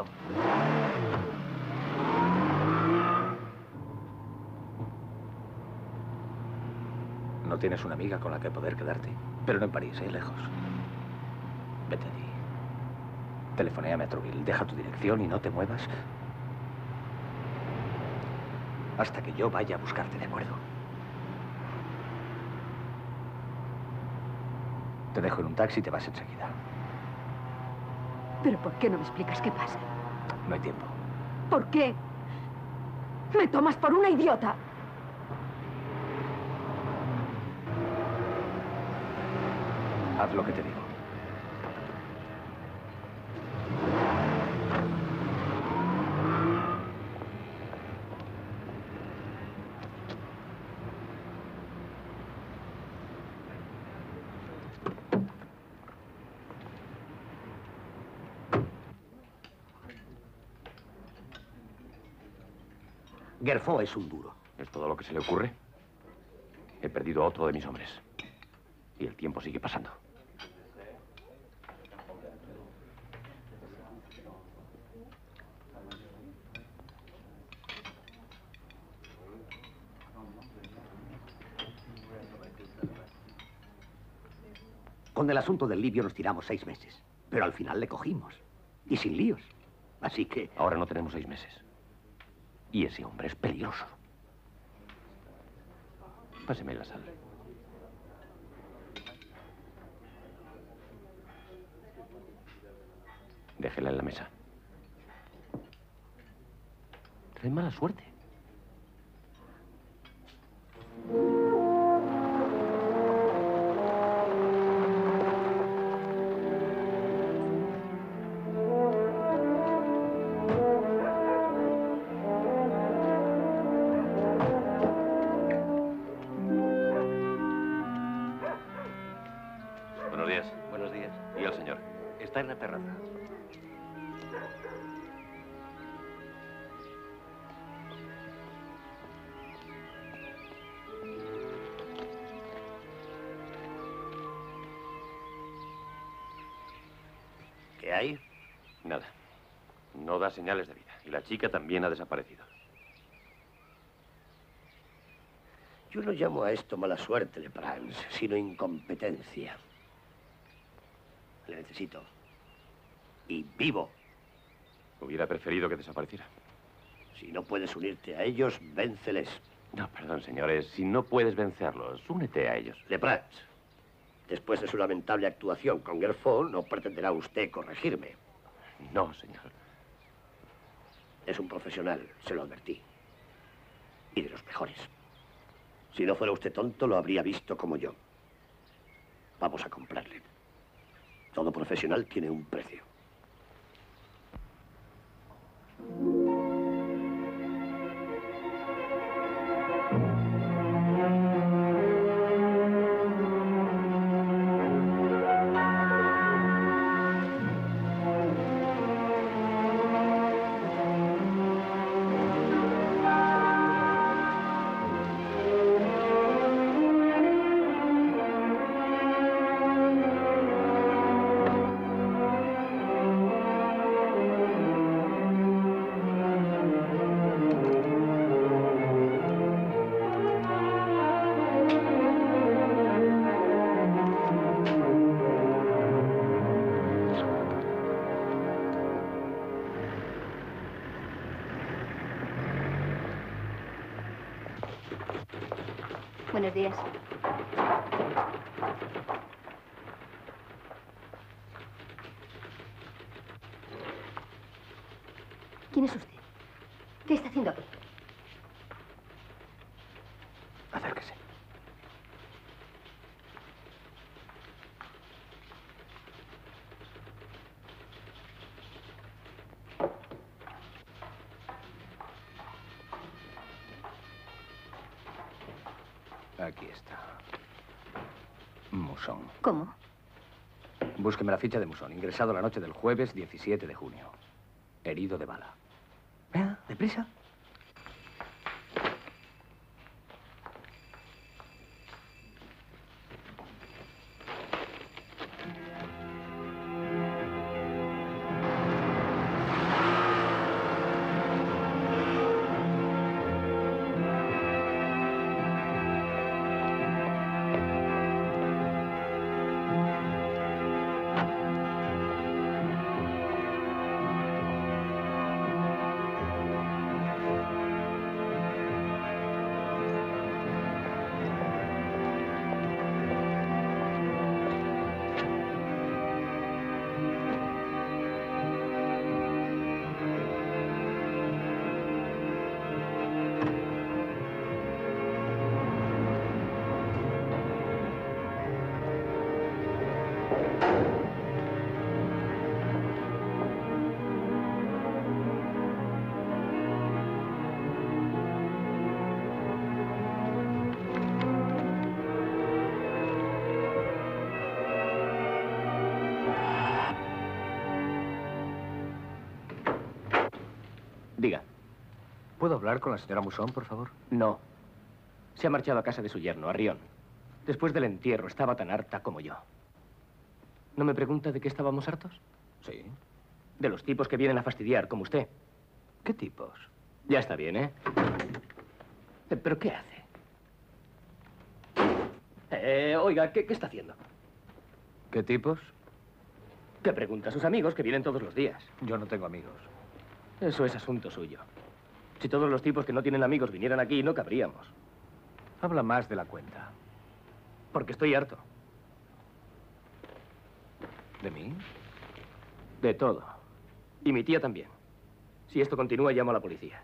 No tienes una amiga con la que poder quedarte. Pero no en París, ¿eh? Lejos. Vete allí. Telefonéame a Trouville. Deja tu dirección y no te muevas hasta que yo vaya a buscarte, ¿de acuerdo? Te dejo en un taxi y te vas enseguida. ¿Pero por qué no me explicas qué pasa? No hay tiempo. ¿Por qué? ¿Me tomas por una idiota? Haz lo que te digo. Gerfo es un duro. ¿Es todo lo que se le ocurre? He perdido a otro de mis hombres. Y el tiempo sigue pasando. Con el asunto del libio nos tiramos seis meses. Pero al final le cogimos. Y sin líos. Así que... Ahora no tenemos seis meses. Y ese hombre es peligroso. Páseme la sal. Déjela en la mesa. Trae mala suerte. Buenos días. Buenos días. ¿Y el señor? Está en la terraza. ¿Qué hay? Nada. No da señales de vida. Y la chica también ha desaparecido. Yo no llamo a esto mala suerte, Leprance, sino incompetencia. Le necesito. Y vivo. Hubiera preferido que desapareciera. Si no puedes unirte a ellos, vénceles. No, perdón, señores. Si no puedes vencerlos, únete a ellos. Leprance, después de su lamentable actuación con Gerfo, no pretenderá usted corregirme. No, señor. Es un profesional, se lo advertí. Y de los mejores. Si no fuera usted tonto, lo habría visto como yo. Vamos a comprarle. Todo profesional tiene un precio. Buenos días. ¿Quién es usted? ¿Qué está haciendo aquí? Acérquese. Aquí está. Musón. ¿Cómo? Búsqueme la ficha de Musón. Ingresado la noche del jueves diecisiete de junio. Herido de bala. Vea, deprisa. Diga. ¿Puedo hablar con la señora Musón, por favor? No. Se ha marchado a casa de su yerno, a Rión. Después del entierro estaba tan harta como yo. ¿No me pregunta de qué estábamos hartos? Sí. De los tipos que vienen a fastidiar, como usted. ¿Qué tipos? Ya está bien, ¿eh? Eh, ¿Pero qué hace? Eh, oiga, ¿qué, qué está haciendo? ¿Qué tipos? ¿Qué pregunta a sus amigos que vienen todos los días? Yo no tengo amigos. Eso es asunto suyo. Si todos los tipos que no tienen amigos vinieran aquí, no cabríamos. Habla más de la cuenta. Porque estoy harto. ¿De mí? De todo. Y mi tía también. Si esto continúa, llamo a la policía.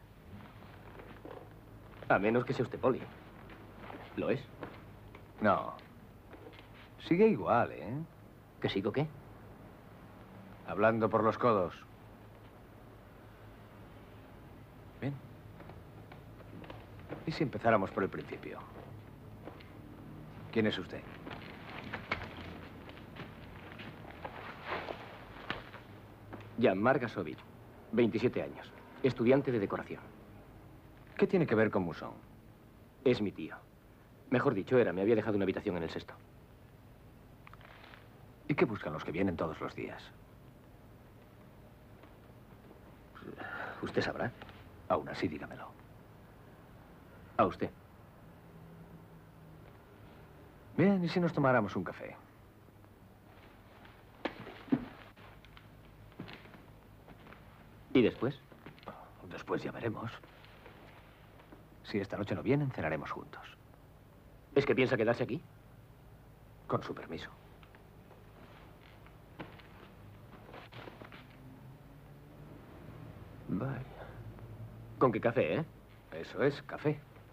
A menos que sea usted poli. ¿Lo es? No. Sigue igual, ¿eh? ¿Que sigo qué? Hablando por los codos. Bien. ¿Y si empezáramos por el principio? ¿Quién es usted? Jan-Marc Gasovich, veintisiete años, estudiante de decoración. ¿Qué tiene que ver con Musón? Es mi tío. Mejor dicho, era, me había dejado una habitación en el sexto. ¿Y qué buscan los que vienen todos los días? Usted sabrá. Aún así, dígamelo. A usted. Bien, ¿y si nos tomáramos un café? ¿Y después? Después ya veremos. Si esta noche no vienen, cenaremos juntos. ¿Es que piensa quedarse aquí? Con su permiso. Vaya. ¿Con qué café, eh? Eso es, café.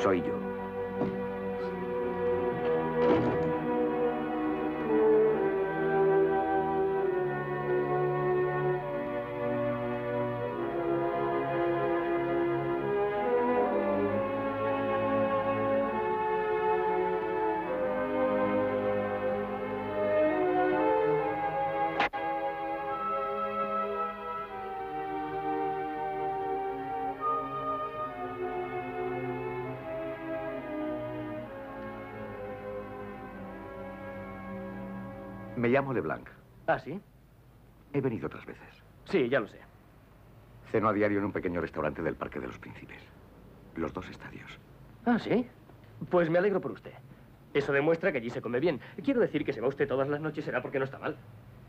Soy yo. Me llamo LeBlanc. ¿Ah, sí? He venido otras veces. Sí, ya lo sé. Ceno a diario en un pequeño restaurante del Parque de los Príncipes. Los dos estadios. ¿Ah, sí? Pues me alegro por usted. Eso demuestra que allí se come bien. Quiero decir que si va usted todas las noches será porque no está mal.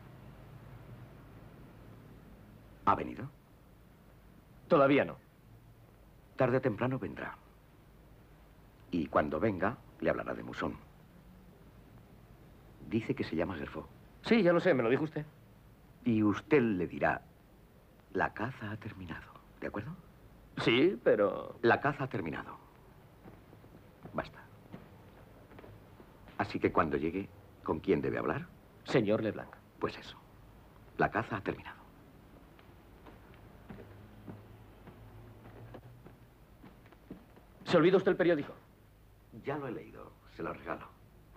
¿Ha venido? Todavía no. Tarde o temprano vendrá. Y cuando venga, le hablará de Musón. Dice que se llama Gerfo. Sí, ya lo sé, me lo dijo usted. Y usted le dirá, la caza ha terminado, ¿de acuerdo? Sí, pero... La caza ha terminado. Basta. Así que cuando llegue, ¿con quién debe hablar? Señor LeBlanc. Pues eso. La caza ha terminado. ¿Se olvida usted el periódico? Ya lo he leído. Se lo regalo.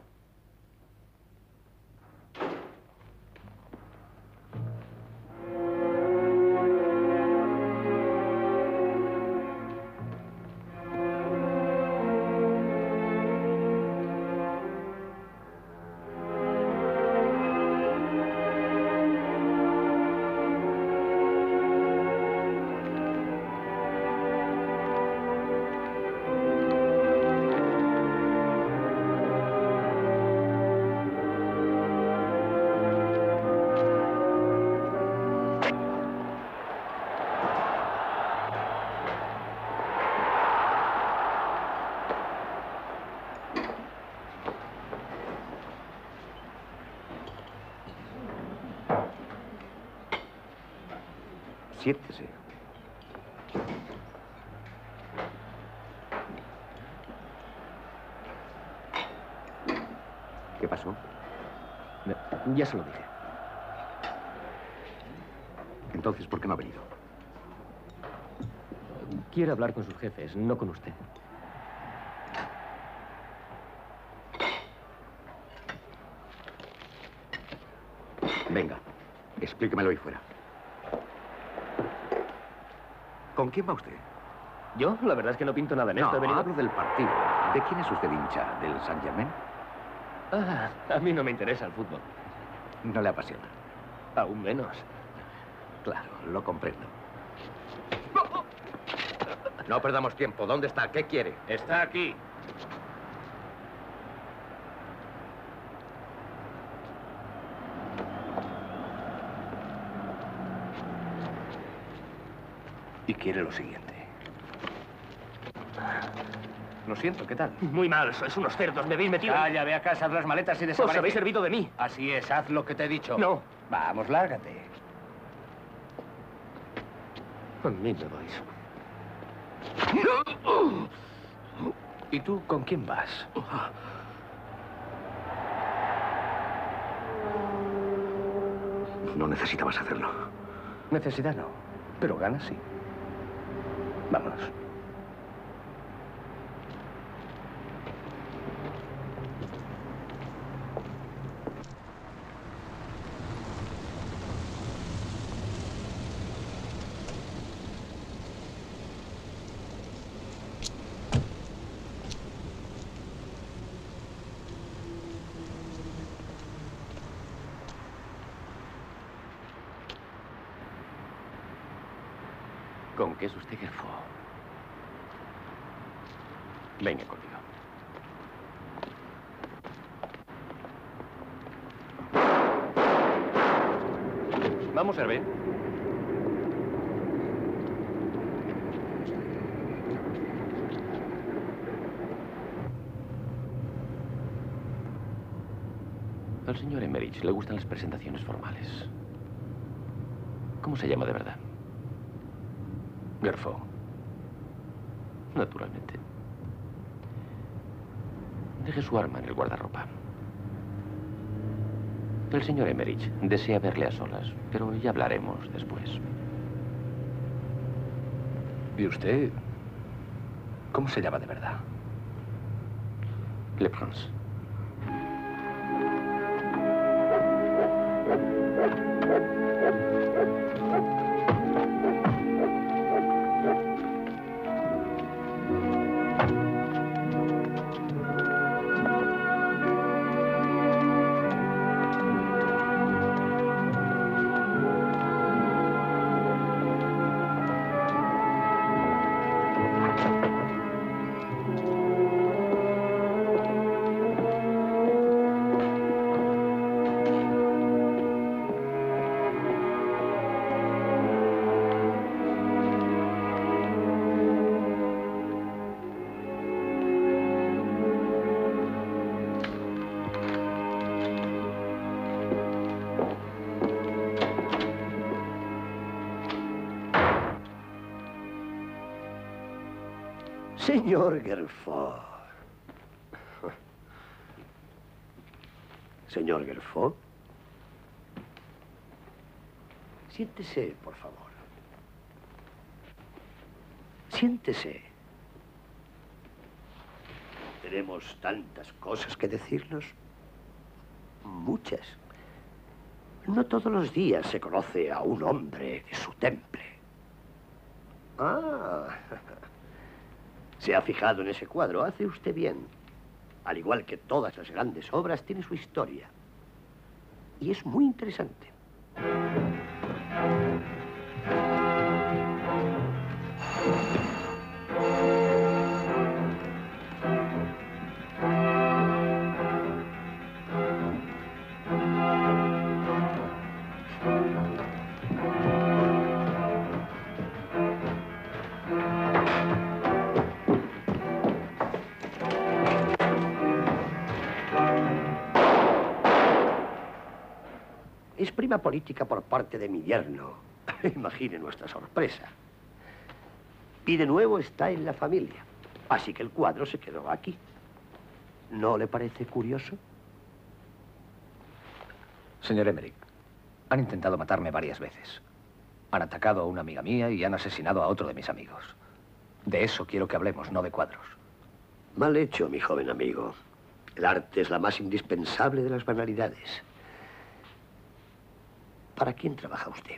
Siéntese. ¿Qué pasó? Ya se lo dije. Entonces, ¿por qué no ha venido? Quiero hablar con sus jefes, no con usted. Venga, explíquemelo ahí fuera. ¿Con quién va usted? ¿Yo? La verdad es que no pinto nada en esto. No, He venido... hablo del partido. ¿De quién es usted hincha? ¿Del Saint-Germain? Ah, a mí no me interesa el fútbol. No le apasiona. Aún menos. Claro, lo comprendo. No perdamos tiempo. ¿Dónde está? ¿Qué quiere? Está aquí. Y quiere lo siguiente. Lo siento, ¿qué tal? Muy mal, sois unos cerdos, me habéis metido... Calla, ve a casa, haz las maletas y desaparece. Os habéis servido de mí. Así es, haz lo que te he dicho. No. Vamos, lárgate. A mí me vais. ¿Y tú con quién vas? No necesitabas hacerlo. Necesidad no, pero ganas sí. Vámonos. ¿Con qué es usted, Gerfo? Venga conmigo. Vamos, Hervé. Al señor Emmerich le gustan las presentaciones formales. ¿Cómo se llama de verdad? Gerfo. Naturalmente. Deje su arma en el guardarropa. El señor Emmerich desea verle a solas, pero ya hablaremos después. ¿Y usted cómo se llama de verdad? Le Prince. Señor Gerford. Señor Gerford. Siéntese, por favor. Siéntese. Tenemos tantas cosas que decirnos. Muchas. No todos los días se conoce a un hombre de su temple. Ah... ¿Se ha fijado en ese cuadro? Hace usted bien. Al igual que todas las grandes obras, tiene su historia. Y es muy interesante. Es prima política por parte de mi yerno. Imagine nuestra sorpresa. Y de nuevo está en la familia. Así que el cuadro se quedó aquí. ¿No le parece curioso? Señor Emmerich, han intentado matarme varias veces. Han atacado a una amiga mía y han asesinado a otro de mis amigos. De eso quiero que hablemos, no de cuadros. Mal hecho, mi joven amigo. El arte es la más indispensable de las banalidades. ¿Para quién trabaja usted?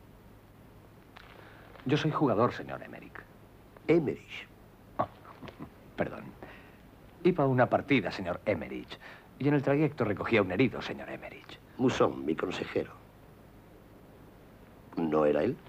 Yo soy jugador, señor Emmerich. Emmerich. Oh, perdón. Iba a una partida, señor Emmerich. Y en el trayecto recogía un herido, señor Emmerich. Mousson, mi consejero. ¿No era él?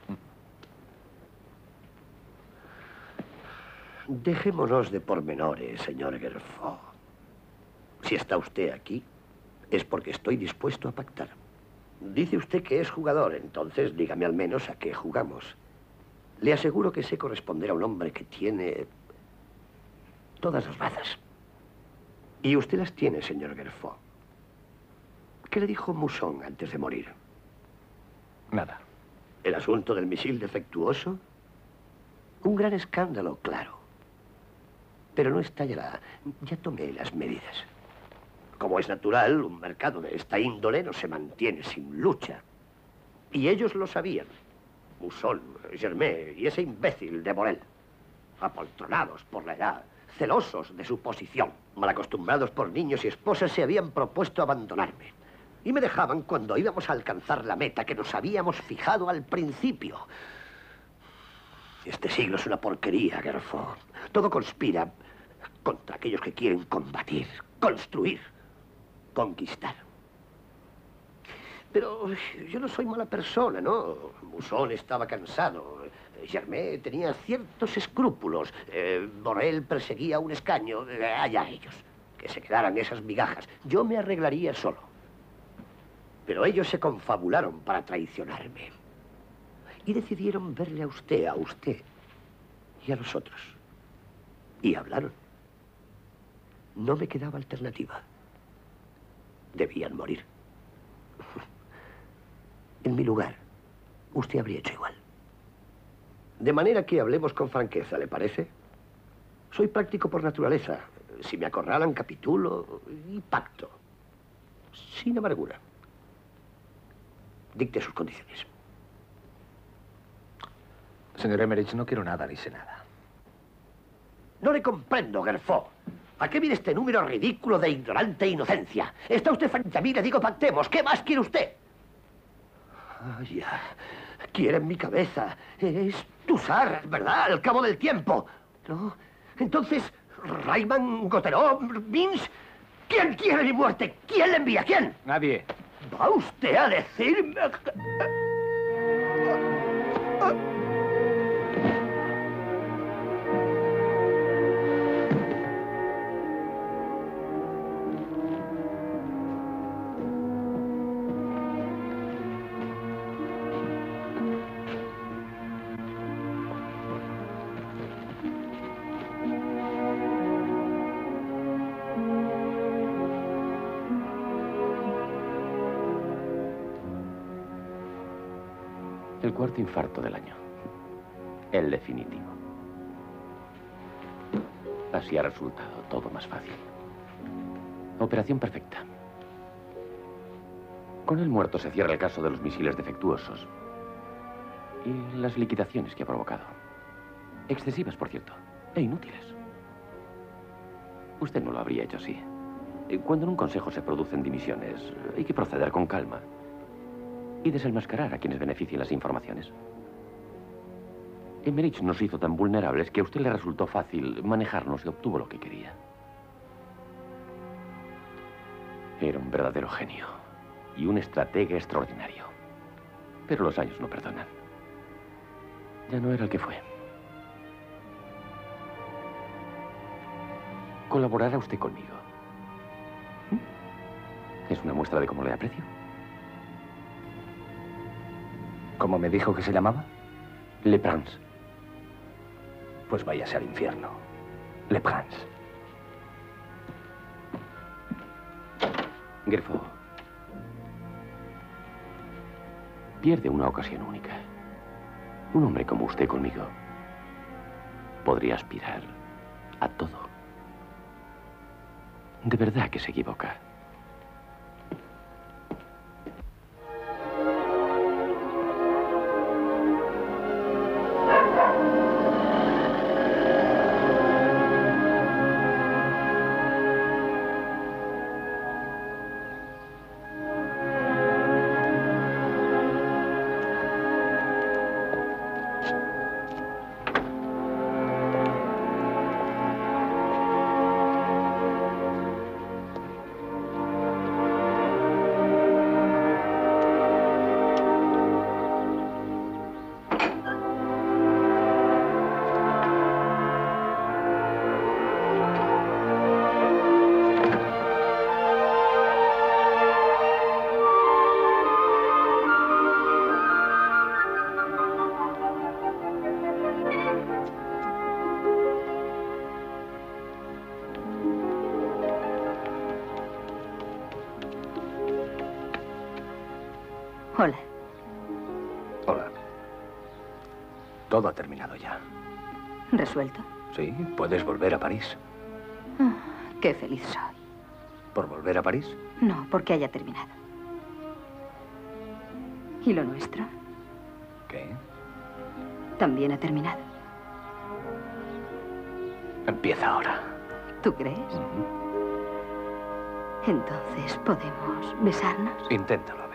Mm. Dejémonos de pormenores, señor Gerford. Si está usted aquí, es porque estoy dispuesto a pactar. Dice usted que es jugador, entonces dígame al menos a qué jugamos. Le aseguro que sé corresponder a un hombre que tiene todas las bazas. Y usted las tiene, señor Gerford. ¿Qué le dijo Mousson antes de morir? Nada. ¿El asunto del misil defectuoso? Un gran escándalo, claro. Pero no estallará. Ya tomé las medidas. Como es natural, un mercado de esta índole no se mantiene sin lucha. Y ellos lo sabían. Mousson, Germain y ese imbécil de Borel. Apoltronados por la edad, celosos de su posición, malacostumbrados por niños y esposas, se habían propuesto abandonarme. Y me dejaban cuando íbamos a alcanzar la meta que nos habíamos fijado al principio. Este siglo es una porquería, Gerford. Todo conspira contra aquellos que quieren combatir, construir, conquistar. Pero yo no soy mala persona, ¿no? Mousson estaba cansado. Germain tenía ciertos escrúpulos. Eh, Borel perseguía un escaño. Eh, allá ellos. Que se quedaran esas migajas. Yo me arreglaría solo. Pero ellos se confabularon para traicionarme. Y decidieron verle a usted, a usted y a los otros. Y hablaron. No me quedaba alternativa. Debían morir. En mi lugar, usted habría hecho igual. De manera que hablemos con franqueza, ¿le parece? Soy práctico por naturaleza. Si me acorralan, capitulo y pacto. Sin amargura. Dicte sus condiciones. Señor Emmerich, no quiero nada ni sé nada. No le comprendo, Gerfo. ¿A qué viene este número ridículo de ignorante inocencia? Está usted frente a mí, le digo pactemos. ¿Qué más quiere usted? Ah, ya. Quiere en mi cabeza. Es Tusar, ¿verdad? Al cabo del tiempo. ¿No? Entonces, Rayman, Goteró, Vince... ¿Quién quiere mi muerte? ¿Quién le envía? ¿Quién? Nadie. ¿Va usted a decirme...? El cuarto infarto del año. El definitivo. Así ha resultado todo más fácil. Operación perfecta. Con el muerto se cierra el caso de los misiles defectuosos y las liquidaciones que ha provocado. Excesivas, por cierto, e inútiles. Usted no lo habría hecho así. Cuando en un consejo se producen dimisiones, hay que proceder con calma y desenmascarar a quienes beneficien las informaciones. Emmerich nos hizo tan vulnerables que a usted le resultó fácil manejarnos y obtuvo lo que quería. Era un verdadero genio y un estratega extraordinario. Pero los años no perdonan. Ya no era el que fue. ¿Colaborará usted conmigo? ¿Mm? ¿Es una muestra de cómo le aprecio? ¿Cómo me dijo que se llamaba? Le Prince. Pues váyase al infierno. Le Prince. Gerfo. Pierde una ocasión única. Un hombre como usted conmigo podría aspirar a todo. De verdad que se equivoca. Hola. Hola. Todo ha terminado ya. ¿Resuelto? Sí, puedes volver a París. Ah, qué feliz soy. ¿Por volver a París? No, porque haya terminado. ¿Y lo nuestro? ¿Qué? También ha terminado. Empieza ahora. ¿Tú crees? Uh-huh. Entonces, ¿podemos besarnos? Inténtalo.